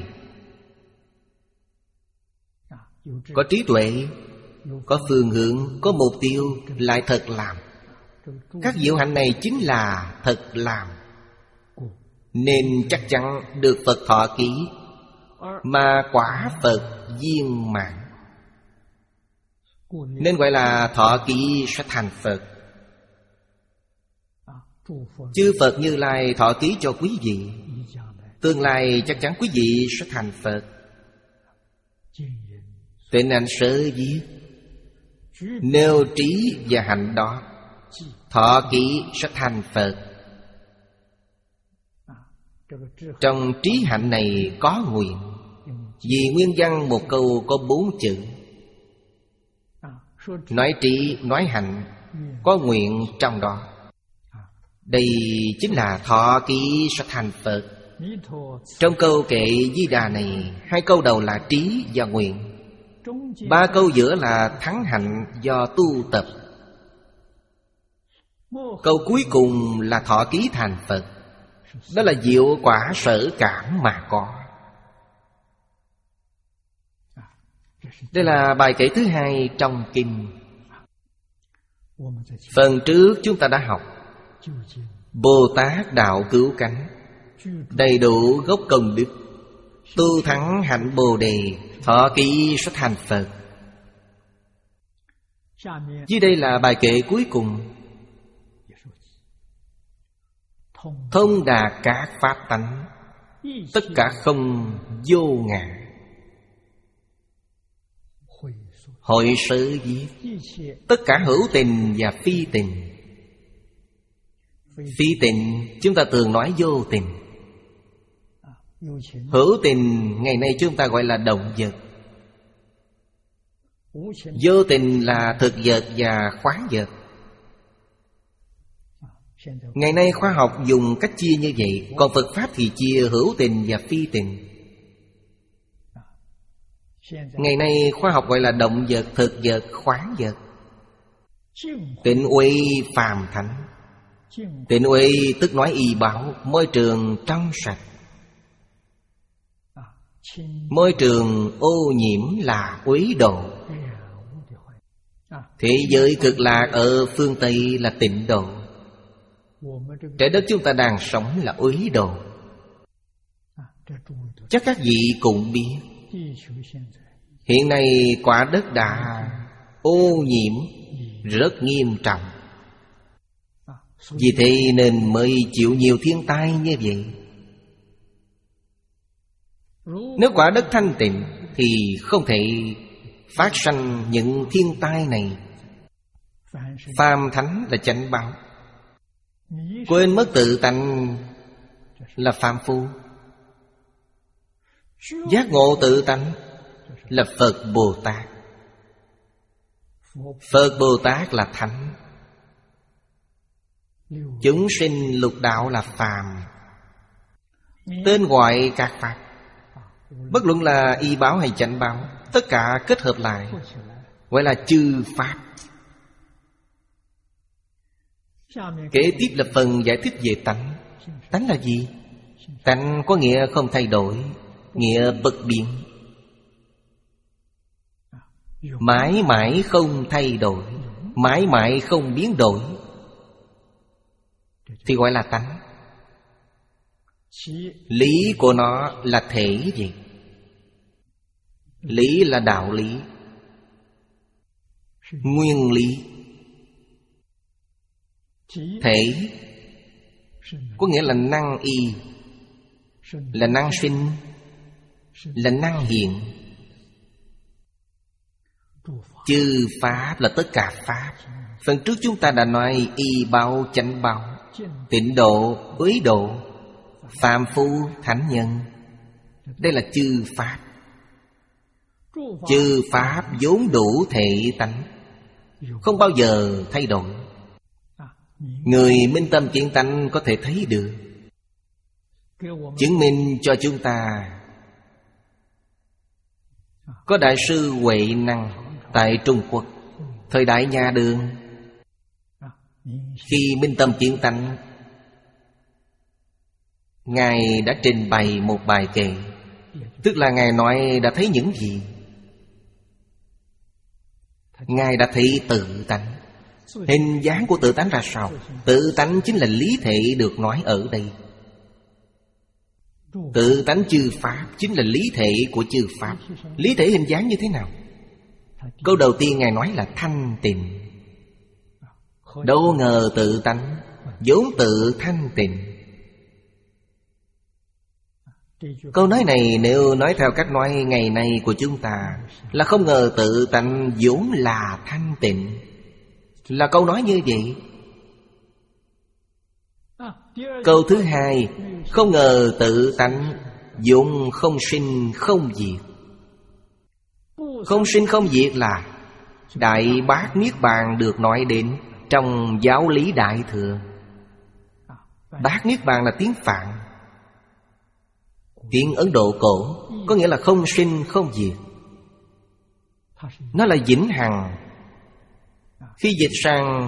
có trí tuệ, có phương hướng, có mục tiêu, lại thật làm. Các diệu hạnh này chính là thật làm, nên chắc chắn được Phật thọ ký, mà quả Phật viên mãn. nên gọi là thọ ký sẽ thành Phật. Chư Phật Như Lai thọ ký cho quý vị, tương lai chắc chắn quý vị sẽ thành Phật. Tịnh Ảnh Sớ viết: nêu trí và hạnh đó, thọ ký sẽ thành Phật. Trong trí hạnh này có nguyện. Vì nguyên văn một câu có bốn chữ. Nói trí, nói hạnh, có nguyện trong đó. Đây chính là thọ ký sẽ thành Phật. Trong câu kệ Di Đà này, hai câu đầu là trí và nguyện, ba câu giữa là thắng hạnh do tu tập, câu cuối cùng là thọ ký thành Phật. Đó là diệu quả sở cảm mà có. Đây là bài kệ thứ hai trong kinh. Phần trước chúng ta đã học Bồ Tát đạo cứu cánh, đầy đủ gốc công đức, tu thắng hạnh Bồ Đề, thọ ký sẽ thành Phật. Dưới đây là bài kệ cuối cùng. Thông đạt các pháp tánh, tất cả không vô ngã. Hội sự viết: tất cả hữu tình và phi tình. Phi tình chúng ta thường nói vô tình. Hữu tình ngày nay chúng ta gọi là động vật. Vô tình là thực vật và khoáng vật. Ngày nay khoa học dùng cách chia như vậy. Còn Phật Pháp thì chia hữu tình và phi tình. Ngày nay khoa học gọi là động vật, thực vật, khoáng vật. Tịnh uy phàm thánh. Tịnh uy tức nói y bảo, môi trường trong sạch. Môi trường ô nhiễm là uế độ. Thế giới cực lạc ở phương Tây là tịnh độ. Trái đất chúng ta đang sống là uế độ. Chắc các vị cũng biết, hiện nay quả đất đã ô nhiễm rất nghiêm trọng. Vì thế nên mới chịu nhiều thiên tai như vậy. Nếu quả đất thanh tịnh thì không thể phát sanh những thiên tai này. Phàm thánh là chánh báo. Quên mất tự tánh là phàm phu. Giác ngộ tự tánh là Phật Bồ Tát. Phật Bồ Tát là thánh. Chúng sinh lục đạo là phàm. Tên gọi các pháp, bất luận là y báo hay chánh báo, tất cả kết hợp lại gọi là chư pháp. Kế tiếp là phần giải thích về tánh. Tánh là gì? Tánh có nghĩa không thay đổi, nghĩa bất biến, mãi mãi không thay đổi, mãi mãi không biến đổi, thì gọi là tánh. Lý của nó là thể gì? Lý là đạo lý, nguyên lý. Thể có nghĩa là năng y, là năng sinh, là năng hiện. Chư pháp là tất cả pháp. Phần trước chúng ta đã nói y báo, chánh báo, tịnh độ, uế độ, phàm phu, thánh nhân. Đây là chư pháp. Chư pháp vốn đủ thể tánh, không bao giờ thay đổi. Người minh tâm kiến tánh có thể thấy được, chứng minh cho chúng ta. Có đại sư Huệ Năng tại Trung Quốc, thời đại nhà Đường, khi minh tâm kiến tánh, Ngài đã trình bày một bài kệ. Tức là Ngài nói đã thấy những gì? Ngài đã thấy tự tánh. Hình dáng của tự tánh ra sao? Tự tánh chính là lý thể được nói ở đây. Tự tánh chư pháp chính là lý thể của chư pháp. Lý thể hình dáng như thế nào? Câu đầu tiên Ngài nói là thanh tịnh. Đâu ngờ tự tánh vốn tự thanh tịnh. Câu nói này nếu nói theo cách nói ngày nay của chúng ta là không ngờ tự tánh vốn là thanh tịnh. Là câu nói như vậy. Câu thứ hai, không ngờ tự tánh vốn không sinh không diệt. Không sinh không diệt là Đại Bát Niết Bàn được nói đến trong giáo lý Đại Thừa. Bát Niết Bàn là tiếng Phạn, tiếng Ấn Độ cổ, có nghĩa là không sinh không diệt. Nó là vĩnh hằng. Khi dịch sang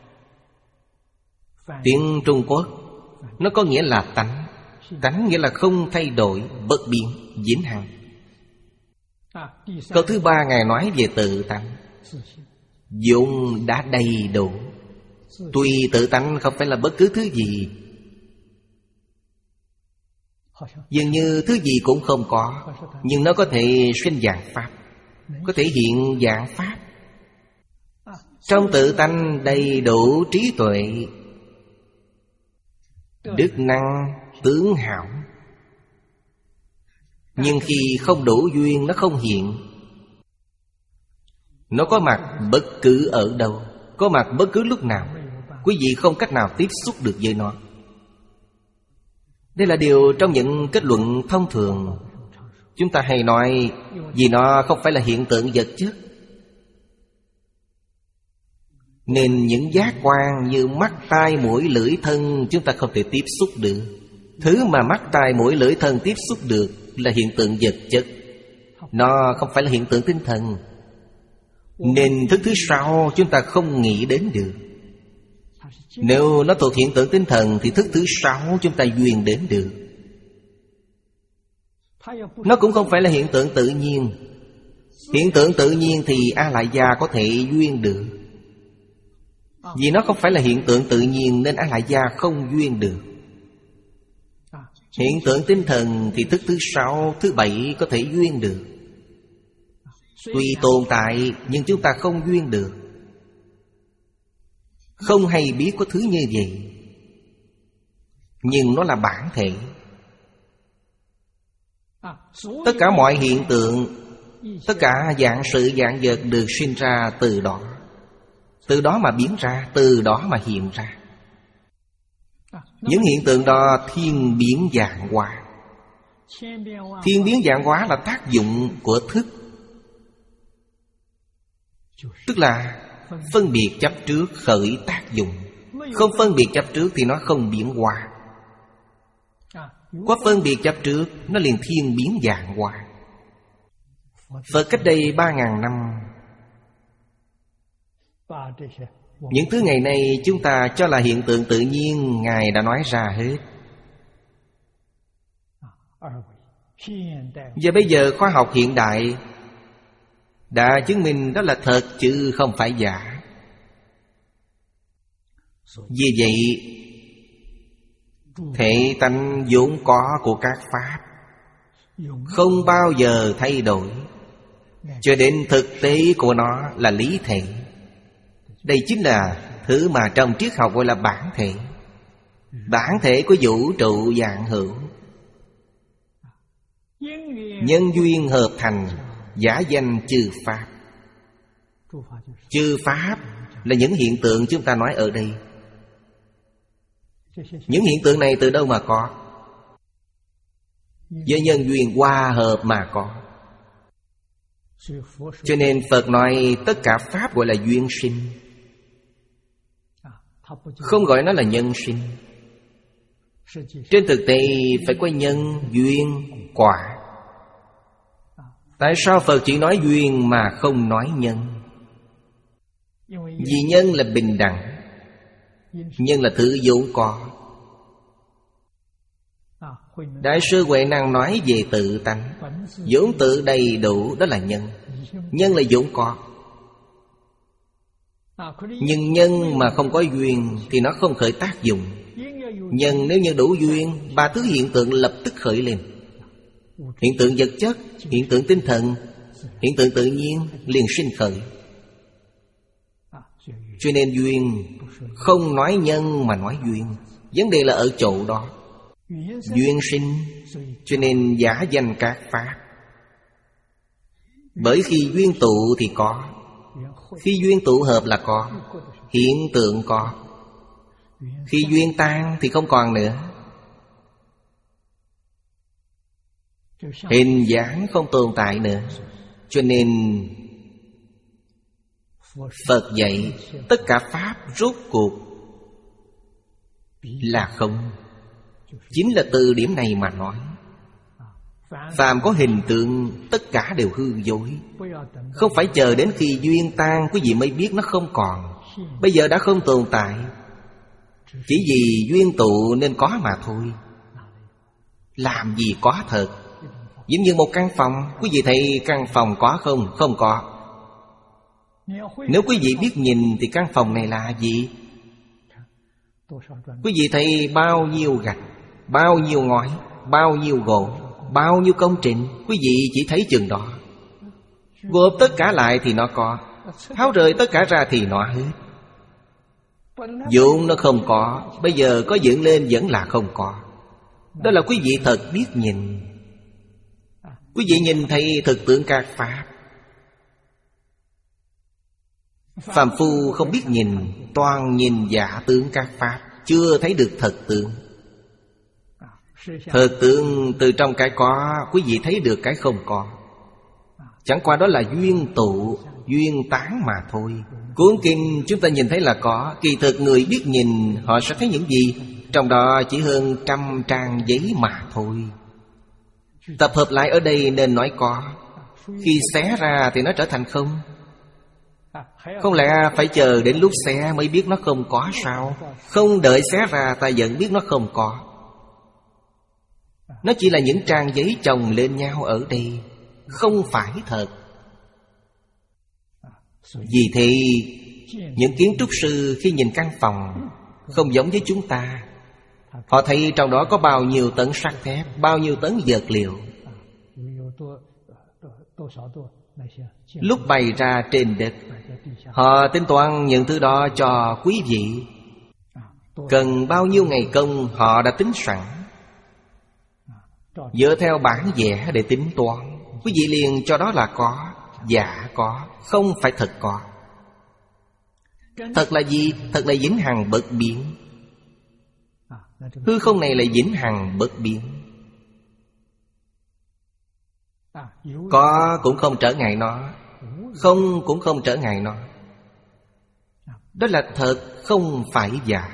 tiếng Trung Quốc, nó có nghĩa là tánh. Tánh nghĩa là không thay đổi, bất biến, vĩnh hằng. Câu thứ ba Ngài nói về tự tánh vốn đã đầy đủ. Tuy tự tánh không phải là bất cứ thứ gì, dường như thứ gì cũng không có, nhưng nó có thể sinh dạng Pháp, có thể hiện dạng Pháp. Trong tự tánh đầy đủ trí tuệ, đức năng, tướng hảo. Nhưng khi không đủ duyên nó không hiện. Nó có mặt bất cứ ở đâu, có mặt bất cứ lúc nào. Quý vị không cách nào tiếp xúc được với nó. Đây là điều trong những kết luận thông thường chúng ta hay nói, vì nó không phải là hiện tượng vật chất, nên những giác quan như mắt, tai, mũi, lưỡi, thân chúng ta không thể tiếp xúc được. Thứ mà mắt, tai, mũi, lưỡi, thân tiếp xúc được là hiện tượng vật chất. Nó không phải là hiện tượng tinh thần. Nên thức thứ sáu chúng ta không nghĩ đến được. Nếu nó thuộc hiện tượng tinh thần thì thức thứ sáu chúng ta duyên đến được. Nó cũng không phải là hiện tượng tự nhiên. Hiện tượng tự nhiên thì A-lại gia có thể duyên được. Vì nó không phải là hiện tượng tự nhiên nên A-lại gia không duyên được. Hiện tượng tinh thần thì thức thứ sáu, thứ bảy có thể duyên được. Tuy tồn tại nhưng chúng ta không duyên được, không hay biết có thứ như vậy. Nhưng nó là bản thể. Tất cả mọi hiện tượng, tất cả dạng sự dạng vật được sinh ra từ đó. Từ đó mà biến ra, từ đó mà hiện ra. Những hiện tượng đó thiên biến vạn hóa. Thiên biến vạn hóa là tác dụng của thức. Tức là phân biệt chấp trước khởi tác dụng. Không phân biệt chấp trước thì nó không biến hóa. Có phân biệt chấp trước nó liền thiên biến vạn hóa. Phật cách đây ba ngàn năm, những thứ ngày nay chúng ta cho là hiện tượng tự nhiên, Ngài đã nói ra hết. Và bây giờ khoa học hiện đại đã chứng minh đó là thật chứ không phải giả. Vì vậy thể tánh vốn có của các pháp không bao giờ thay đổi, cho đến thực tế của nó là lý thể. Đây chính là thứ mà trong triết học gọi là bản thể. Bản thể của vũ trụ vạn hữu. Nhân duyên hợp thành, giả danh chư pháp. Chư pháp là những hiện tượng chúng ta nói ở đây. Những hiện tượng này từ đâu mà có? Do nhân duyên hòa hợp mà có. Cho nên Phật nói tất cả pháp gọi là duyên sinh, không gọi nó là nhân sinh. Trên thực tế phải có nhân, duyên, quả. Tại sao Phật chỉ nói duyên mà không nói nhân? Vì nhân là bình đẳng, nhân là thứ vốn có. Đại sư Huệ Năng nói về tự tánh, vốn tự đầy đủ, đó là nhân. Nhân là vốn có. Nhưng nhân mà không có duyên thì nó không khởi tác dụng. Nhân nếu như đủ duyên, ba thứ hiện tượng lập tức khởi lên. Hiện tượng vật chất, hiện tượng tinh thần, Hiện tượng tự nhiên liền sinh khởi. Cho nên duyên không nói nhân mà nói duyên. Vấn đề là ở chỗ đó. Duyên sinh, cho nên giả danh các pháp. Bởi khi duyên tụ thì có, khi duyên tụ hợp là có, hiện tượng có. Khi duyên tan thì không còn nữa. Hình dáng không tồn tại nữa. Cho nên Phật dạy tất cả pháp rốt cuộc là không. Chính là từ điểm này mà nói, phàm có hình tượng tất cả đều hư dối. Không phải chờ đến khi duyên tan quý vị mới biết nó không còn. Bây giờ đã không tồn tại. Chỉ vì duyên tụ nên có mà thôi. Làm gì có thật. Giống như một căn phòng, quý vị thấy căn phòng có không? Không có. Nếu quý vị biết nhìn thì căn phòng này là gì? Quý vị thấy bao nhiêu gạch, bao nhiêu ngói, bao nhiêu gỗ, bao nhiêu công trình, quý vị chỉ thấy chừng đó. Gộp tất cả lại thì nó có, tháo rời tất cả ra thì nó hết. Vốn nó không có, bây giờ có dựng lên vẫn là không có. Đó là quý vị thật biết nhìn. Quý vị nhìn thấy thực tượng các pháp. Phàm phu không biết nhìn, toàn nhìn giả tướng các pháp, chưa thấy được thật tướng. Thật tướng từ trong cái có, quý vị thấy được cái không có. Chẳng qua đó là duyên tụ, duyên tán mà thôi. Cuốn kinh chúng ta nhìn thấy là có, kỳ thực người biết nhìn họ sẽ thấy những gì? Trong đó chỉ hơn trăm trang giấy mà thôi. Tập hợp lại ở đây nên nói có. Khi xé ra thì nó trở thành không. Không lẽ phải chờ đến lúc xé mới biết nó không có sao? Không đợi xé ra ta vẫn biết nó không có. Nó chỉ là những trang giấy chồng lên nhau ở đây, không phải thật. Vì thế những kiến trúc sư khi nhìn căn phòng không giống với chúng ta. Họ thấy trong đó có bao nhiêu tấn sắt thép, bao nhiêu tấn vật liệu. Lúc bày ra trên đất, họ tính toán những thứ đó cho quý vị. Cần bao nhiêu ngày công họ đã tính sẵn, dựa theo bản vẽ để tính toán. Quý vị liền cho đó là có, giả có, không phải thật có. Thật là gì? Thật là vĩnh hằng bất biến. Hư không này là vĩnh hằng bất biến. Có cũng không trở ngại nó, không cũng không trở ngại nó. Đó là thật, không phải giả.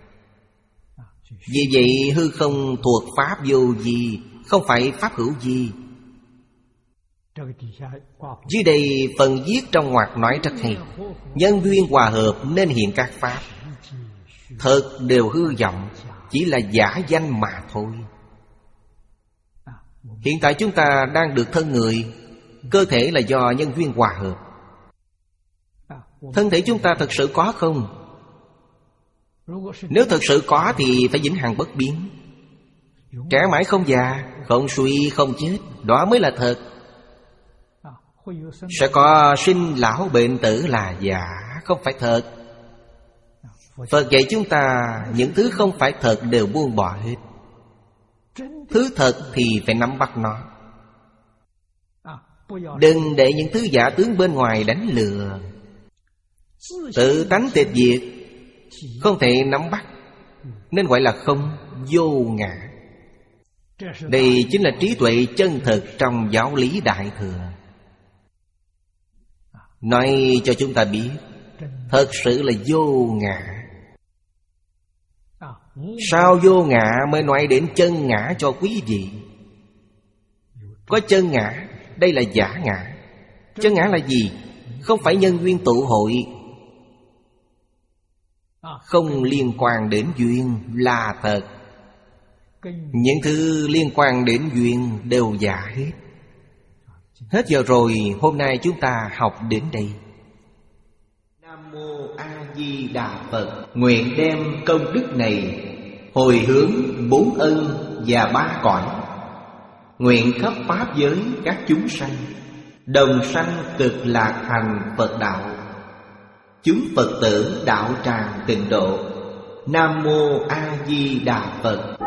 Vì vậy hư không thuộc pháp vô vi, không phải pháp hữu vi. Dưới đây phần viết trong ngoặc nói rất hay. Nhân duyên hòa hợp nên hiện các pháp. Thật đều hư vọng, chỉ là giả danh mà thôi. Hiện tại chúng ta đang được thân người, cơ thể là do nhân duyên hòa hợp. Thân thể chúng ta thật sự có không? Nếu thật sự có thì phải vĩnh hằng bất biến, trẻ mãi không già, không suy không chết. Đó mới là thật. Sẽ có sinh lão bệnh tử là giả, không phải thật. Phật dạy chúng ta những thứ không phải thật đều buông bỏ hết. Thứ thật thì phải nắm bắt nó. Đừng để những thứ giả tướng bên ngoài đánh lừa. Tự tánh tịch diệt, không thể nắm bắt, nên gọi là không, vô ngã. Đây chính là trí tuệ chân thực trong giáo lý Đại Thừa. Nói cho chúng ta biết, thật sự là vô ngã. Sao vô ngã mới nói đến chân ngã cho quý vị? Có chân ngã, đây là giả ngã. Chân ngã là gì? Không phải nhân duyên tụ hội, không liên quan đến duyên là thật. Những thứ liên quan đến duyên đều giả hết. Hết giờ rồi, hôm nay chúng ta học đến đây. Nam Mô A Di Đà Phật. Nguyện đem công đức này hồi hướng bốn ân và ba cõi, nguyện khắp pháp giới các chúng sanh đồng sanh cực lạc thành Phật đạo. Chúng Phật tử đạo tràng tịnh độ. Nam Mô A Di Đà Phật.